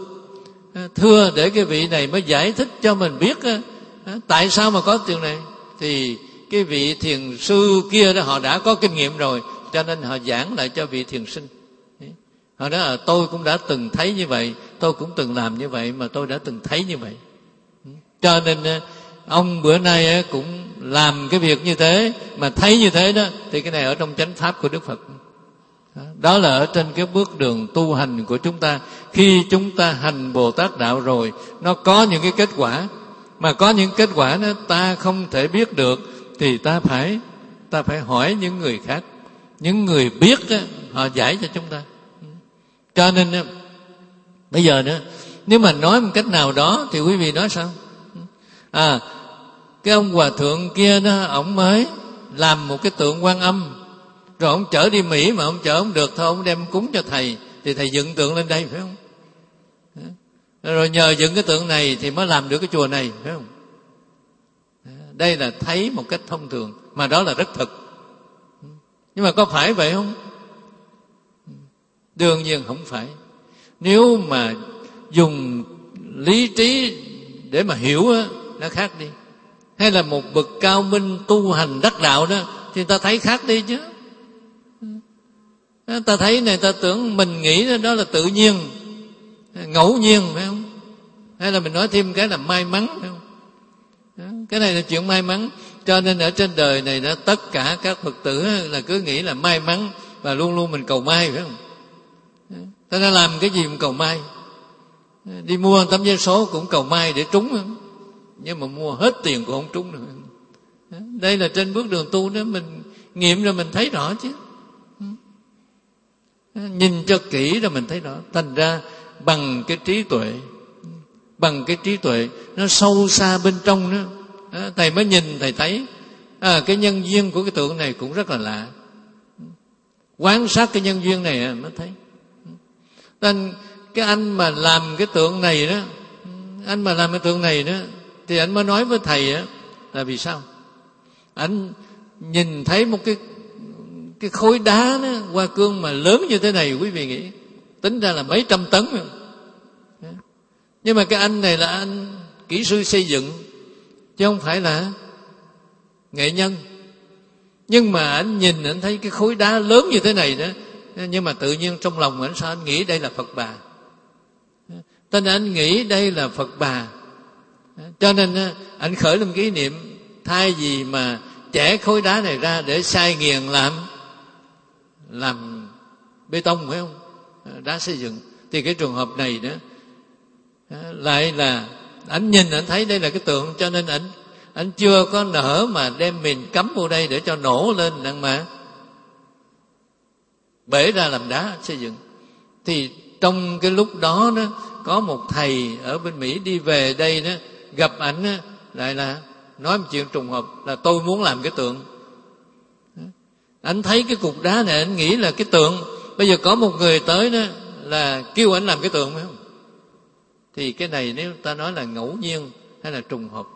thưa để cái vị này mới giải thích cho mình biết tại sao mà có chuyện này. Thì cái vị thiền sư kia đó họ đã có kinh nghiệm rồi, cho nên họ giảng lại cho vị thiền sinh. Họ nói là tôi cũng đã từng thấy như vậy, tôi cũng từng làm như vậy, mà tôi đã từng thấy như vậy. Cho nên ông bữa nay cũng làm cái việc như thế, mà thấy như thế đó, thì cái này ở trong chánh pháp của Đức Phật. Đó là ở trên cái bước đường tu hành của chúng ta. Khi chúng ta hành Bồ Tát đạo rồi, nó có những cái kết quả, mà có những kết quả đó ta không thể biết được, thì ta phải ta phải hỏi những người khác, những người biết đó, họ giải cho chúng ta. Cho nên bây giờ nữa, nếu mà nói một cách nào đó thì quý vị nói sao? À, cái ông hòa thượng kia đó, ổng mới làm một cái tượng Quan Âm, rồi ông chở đi Mỹ mà ông chở không được, thôi ông đem cúng cho thầy, thì thầy dựng tượng lên đây, phải không? Rồi nhờ dựng cái tượng này thì mới làm được cái chùa này, phải không? Đây là thấy một cách thông thường, mà đó là rất thực. Nhưng mà có phải vậy không? Đương nhiên không phải. Nếu mà dùng lý trí để mà hiểu á, nó khác đi. Hay là một bậc cao minh tu hành đắc đạo đó, thì ta thấy khác đi chứ. Ta thấy này, ta tưởng mình nghĩ đó là tự nhiên, ngẫu nhiên, phải không? Hay là mình nói thêm cái là may mắn, phải không? Cái này là chuyện may mắn. Cho nên ở trên đời này đó, tất cả các Phật tử là cứ nghĩ là may mắn, và luôn luôn mình cầu may, phải không? Ta đã làm cái gì cũng cầu may. Đi mua tấm vé số cũng cầu may để trúng, nhưng mà mua hết tiền cũng không trúng được. Đây là trên bước đường tu đó, mình nghiệm rồi mình thấy rõ chứ. Nhìn cho kỹ rồi mình thấy rõ. Thành ra bằng cái trí tuệ, bằng cái trí tuệ nó sâu xa bên trong đó, thầy mới nhìn, thầy thấy à, cái nhân duyên của cái tượng này cũng rất là lạ. Quan sát cái nhân duyên này mới thấy. Nên cái anh mà làm cái tượng này đó, anh mà làm cái tượng này đó, thì anh mới nói với thầy đó, là vì sao? Anh nhìn thấy một cái cái khối đá đó, hoa cương mà lớn như thế này, quý vị nghĩ tính ra là mấy trăm tấn rồi. Nhưng mà cái anh này là anh kỹ sư xây dựng, chứ không phải là nghệ nhân. Nhưng mà anh nhìn anh thấy cái khối đá lớn như thế này đó, nhưng mà tự nhiên trong lòng anh sao anh nghĩ đây là Phật Bà. Cho nên anh nghĩ đây là Phật Bà. Cho nên anh khởi lên cái ý niệm, thay vì mà chẻ khối đá này ra để xay nghiền làm làm bê tông, phải không, đá xây dựng, thì cái trường hợp này đó lại là anh nhìn anh thấy đây là cái tượng, cho nên anh anh chưa có nỡ mà đem mình cắm vô đây để cho nổ lên đặng mà bể ra làm đá xây dựng. Thì trong cái lúc đó đó có một thầy ở bên Mỹ đi về đây đó, gặp ảnh đó, lại là nói một chuyện trùng hợp là tôi muốn làm cái tượng. Anh thấy cái cục đá này anh nghĩ là cái tượng, bây giờ có một người tới đó là kêu anh làm cái tượng, phải không? Thì cái này nếu ta nói là ngẫu nhiên hay là trùng hợp,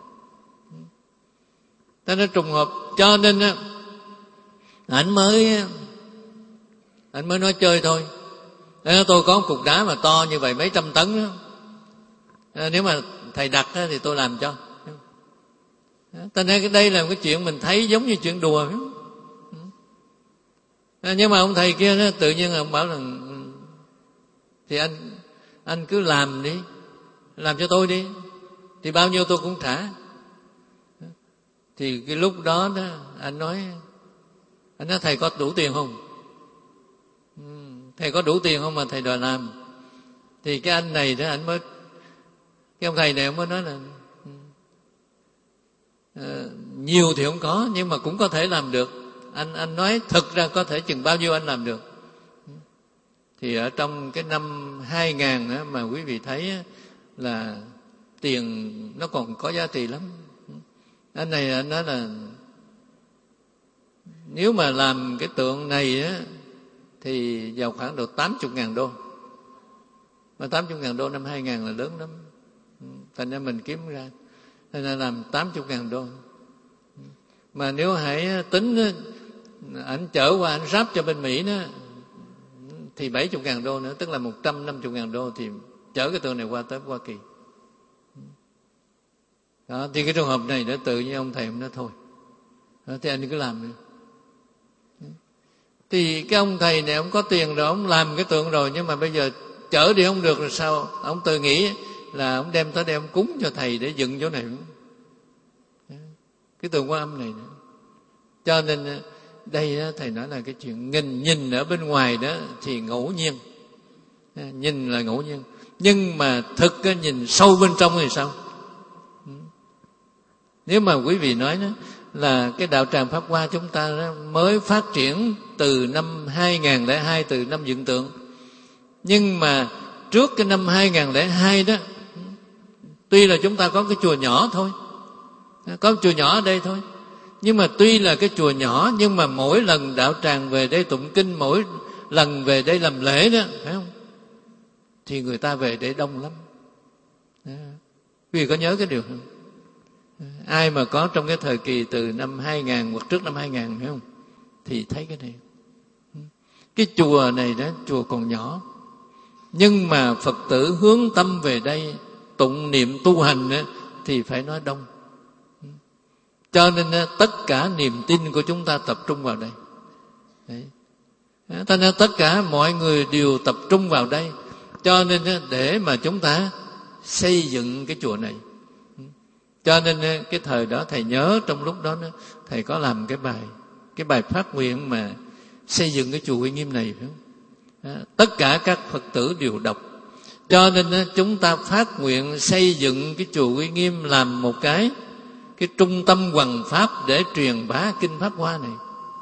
ta nói trùng hợp. Cho nên á anh mới anh mới nói chơi thôi. Tôi có một cục đá mà to như vậy mấy trăm tấn đó. Nếu mà thầy đặt đó, thì tôi làm cho. Ta nói đây là một cái chuyện mình thấy giống như chuyện đùa. Nhưng mà ông thầy kia đó, tự nhiên ông bảo là thì anh anh cứ làm đi, làm cho tôi đi, thì bao nhiêu tôi cũng trả. Thì cái lúc đó đó anh nói anh nói thầy có đủ tiền không? Thầy có đủ tiền không mà thầy đòi làm? Thì cái anh này đó anh mới, cái ông thầy này ông mới nói là uh, nhiều thì không có, nhưng mà cũng có thể làm được. Anh anh nói thực ra có thể chừng bao nhiêu anh làm được. Thì ở trong cái năm hai nghìn đó, mà quý vị thấy là tiền nó còn có giá trị lắm. Anh này anh nói là nếu mà làm cái tượng này á thì vào khoảng độ tám mươi ngàn đô. Mà tám mươi ngàn đô năm hai nghìn là lớn lắm. Thành ra mình kiếm ra, thành ra làm tám mươi ngàn đô. Mà nếu hãy tính ảnh chở qua ảnh ráp cho bên Mỹ đó thì bảy mươi ngàn đô nữa, tức là một trăm năm mươi ngàn đô thì chở cái tượng này qua tới Hoa Kỳ. Đó, thì cái trường hợp này đã tự nhiên ông thầy ông nói thôi, đó, thì anh cứ làm đi. Thì cái ông thầy này ông có tiền rồi, ông làm cái tượng rồi, nhưng mà bây giờ chở đi không được rồi sao? Ông tự nghĩ là ông đem tới đây ông cúng cho thầy để dựng chỗ này, cái tượng Quan Âm này nữa. Cho nên đây đó, thầy nói là cái chuyện nhìn nhìn ở bên ngoài đó thì ngẫu nhiên, nhìn là ngẫu nhiên, nhưng mà thực nhìn sâu bên trong thì sao? Nếu mà quý vị nói đó là cái đạo tràng Pháp Hoa chúng ta đó mới phát triển từ năm hai nghìn lẻ hai, từ năm dựng tượng, nhưng mà trước cái năm hai nghìn lẻ hai đó, tuy là chúng ta có cái chùa nhỏ thôi, có cái chùa nhỏ ở đây thôi, nhưng mà tuy là cái chùa nhỏ, nhưng mà mỗi lần đạo tràng về đây tụng kinh, mỗi lần về đây làm lễ đó, phải không, thì người ta về để đông lắm. Quý vị có nhớ cái điều không? Ai mà có trong cái thời kỳ từ năm hai nghìn hoặc trước năm hai nghìn, phải không, thì thấy cái này. Cái chùa này đó, chùa còn nhỏ, nhưng mà Phật tử hướng tâm về đây tụng niệm tu hành đó, thì phải nói đông. Cho nên tất cả niềm tin của chúng ta tập trung vào đây. Đấy. Cho nên tất cả mọi người đều tập trung vào đây. Cho nên để mà chúng ta xây dựng cái chùa này. Cho nên cái thời đó thầy nhớ trong lúc đó thầy có làm cái bài cái bài phát nguyện mà xây dựng cái chùa Uy Nghiêm này, phải không? Tất cả các Phật tử đều đọc. Cho nên chúng ta phát nguyện xây dựng cái chùa Uy Nghiêm làm một cái cái trung tâm hoằng pháp để truyền bá kinh Pháp Hoa này.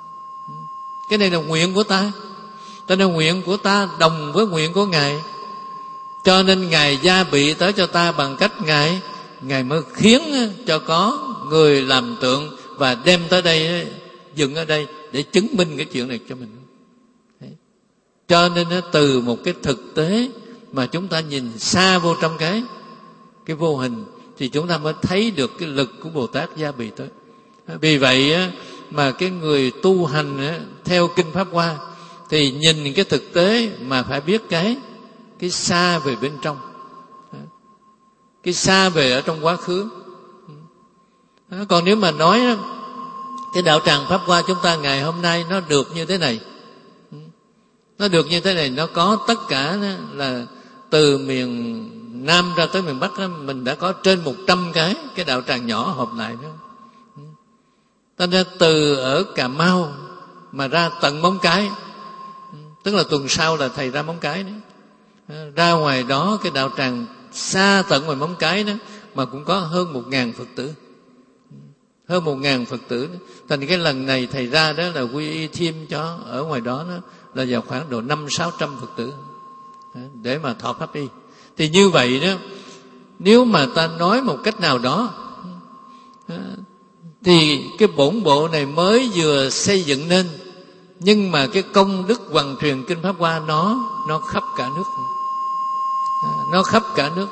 Cái này là nguyện của ta. Cho nên nguyện của ta đồng với nguyện của Ngài. Cho nên Ngài gia bị tới cho ta bằng cách Ngài Ngài mới khiến cho có người làm tượng và đem tới đây, dựng ở đây để chứng minh cái chuyện này cho mình. Đấy. Cho nên từ một cái thực tế mà chúng ta nhìn xa vô trong cái cái vô hình thì chúng ta mới thấy được cái lực của Bồ Tát gia bị tới. Vì vậy mà cái người tu hành theo kinh Pháp Hoa thì nhìn cái thực tế mà phải biết cái cái xa về bên trong, cái xa về ở trong quá khứ. Còn nếu mà nói cái đạo tràng Pháp Hoa chúng ta ngày hôm nay nó được như thế này, nó được như thế này, nó có tất cả là từ miền Nam ra tới miền Bắc đó, mình đã có trên một trăm cái cái đạo tràng nhỏ hợp lại đó. Cho nên từ ở Cà Mau mà ra tận Móng Cái, tức là tuần sau là thầy ra Móng Cái đấy, ra ngoài đó cái đạo tràng xa tận ngoài Móng Cái đó mà cũng có hơn một ngàn Phật tử, hơn một ngàn Phật tử. Thành cái lần này thầy ra đó là quy y thêm cho ở ngoài đó, đó là vào khoảng độ năm sáu trăm Phật tử để mà thọ pháp y. Thì như vậy đó, nếu mà ta nói một cách nào đó thì cái bổn bộ này mới vừa xây dựng nên, nhưng mà cái công đức hoằng truyền kinh Pháp Hoa nó nó khắp cả nước, nó khắp cả nước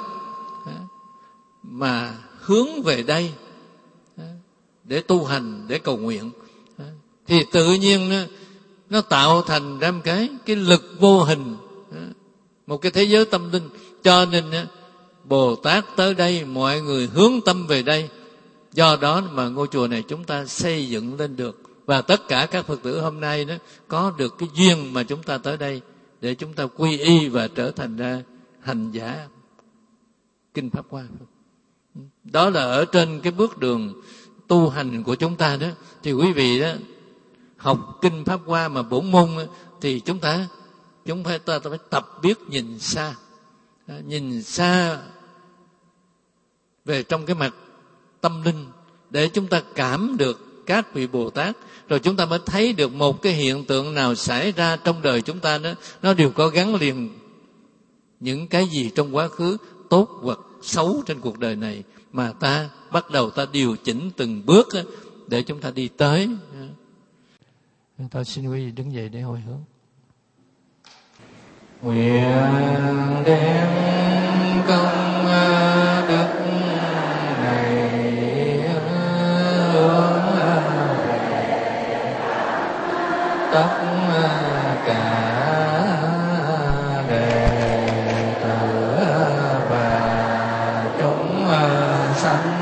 mà hướng về đây để tu hành, để cầu nguyện, thì tự nhiên nó, nó tạo thành ra một cái cái lực vô hình, một cái thế giới tâm linh. Cho nên Bồ Tát tới đây, mọi người hướng tâm về đây. Do đó mà ngôi chùa này chúng ta xây dựng lên được, và tất cả các Phật tử hôm nay đó có được cái duyên mà chúng ta tới đây để chúng ta quy y và trở thành ra hành giả kinh Pháp Hoa. Đó là ở trên cái bước đường tu hành của chúng ta đó. Thì quý vị đó học kinh Pháp Hoa mà bổn môn đó, thì chúng ta chúng ta, ta, ta phải tập biết nhìn xa, nhìn xa về trong cái mặt tâm linh để chúng ta cảm được các vị Bồ Tát, rồi chúng ta mới thấy được một cái hiện tượng nào xảy ra trong đời chúng ta đó, nó đều có gắn liền những cái gì trong quá khứ tốt hoặc xấu trên cuộc đời này, mà ta bắt đầu ta điều chỉnh từng bước để chúng ta đi tới. Ta xin quý vị đứng dậy để hồi hướng. Nguyện đem công đức này hướng tất cả đệ tử và chúng sanh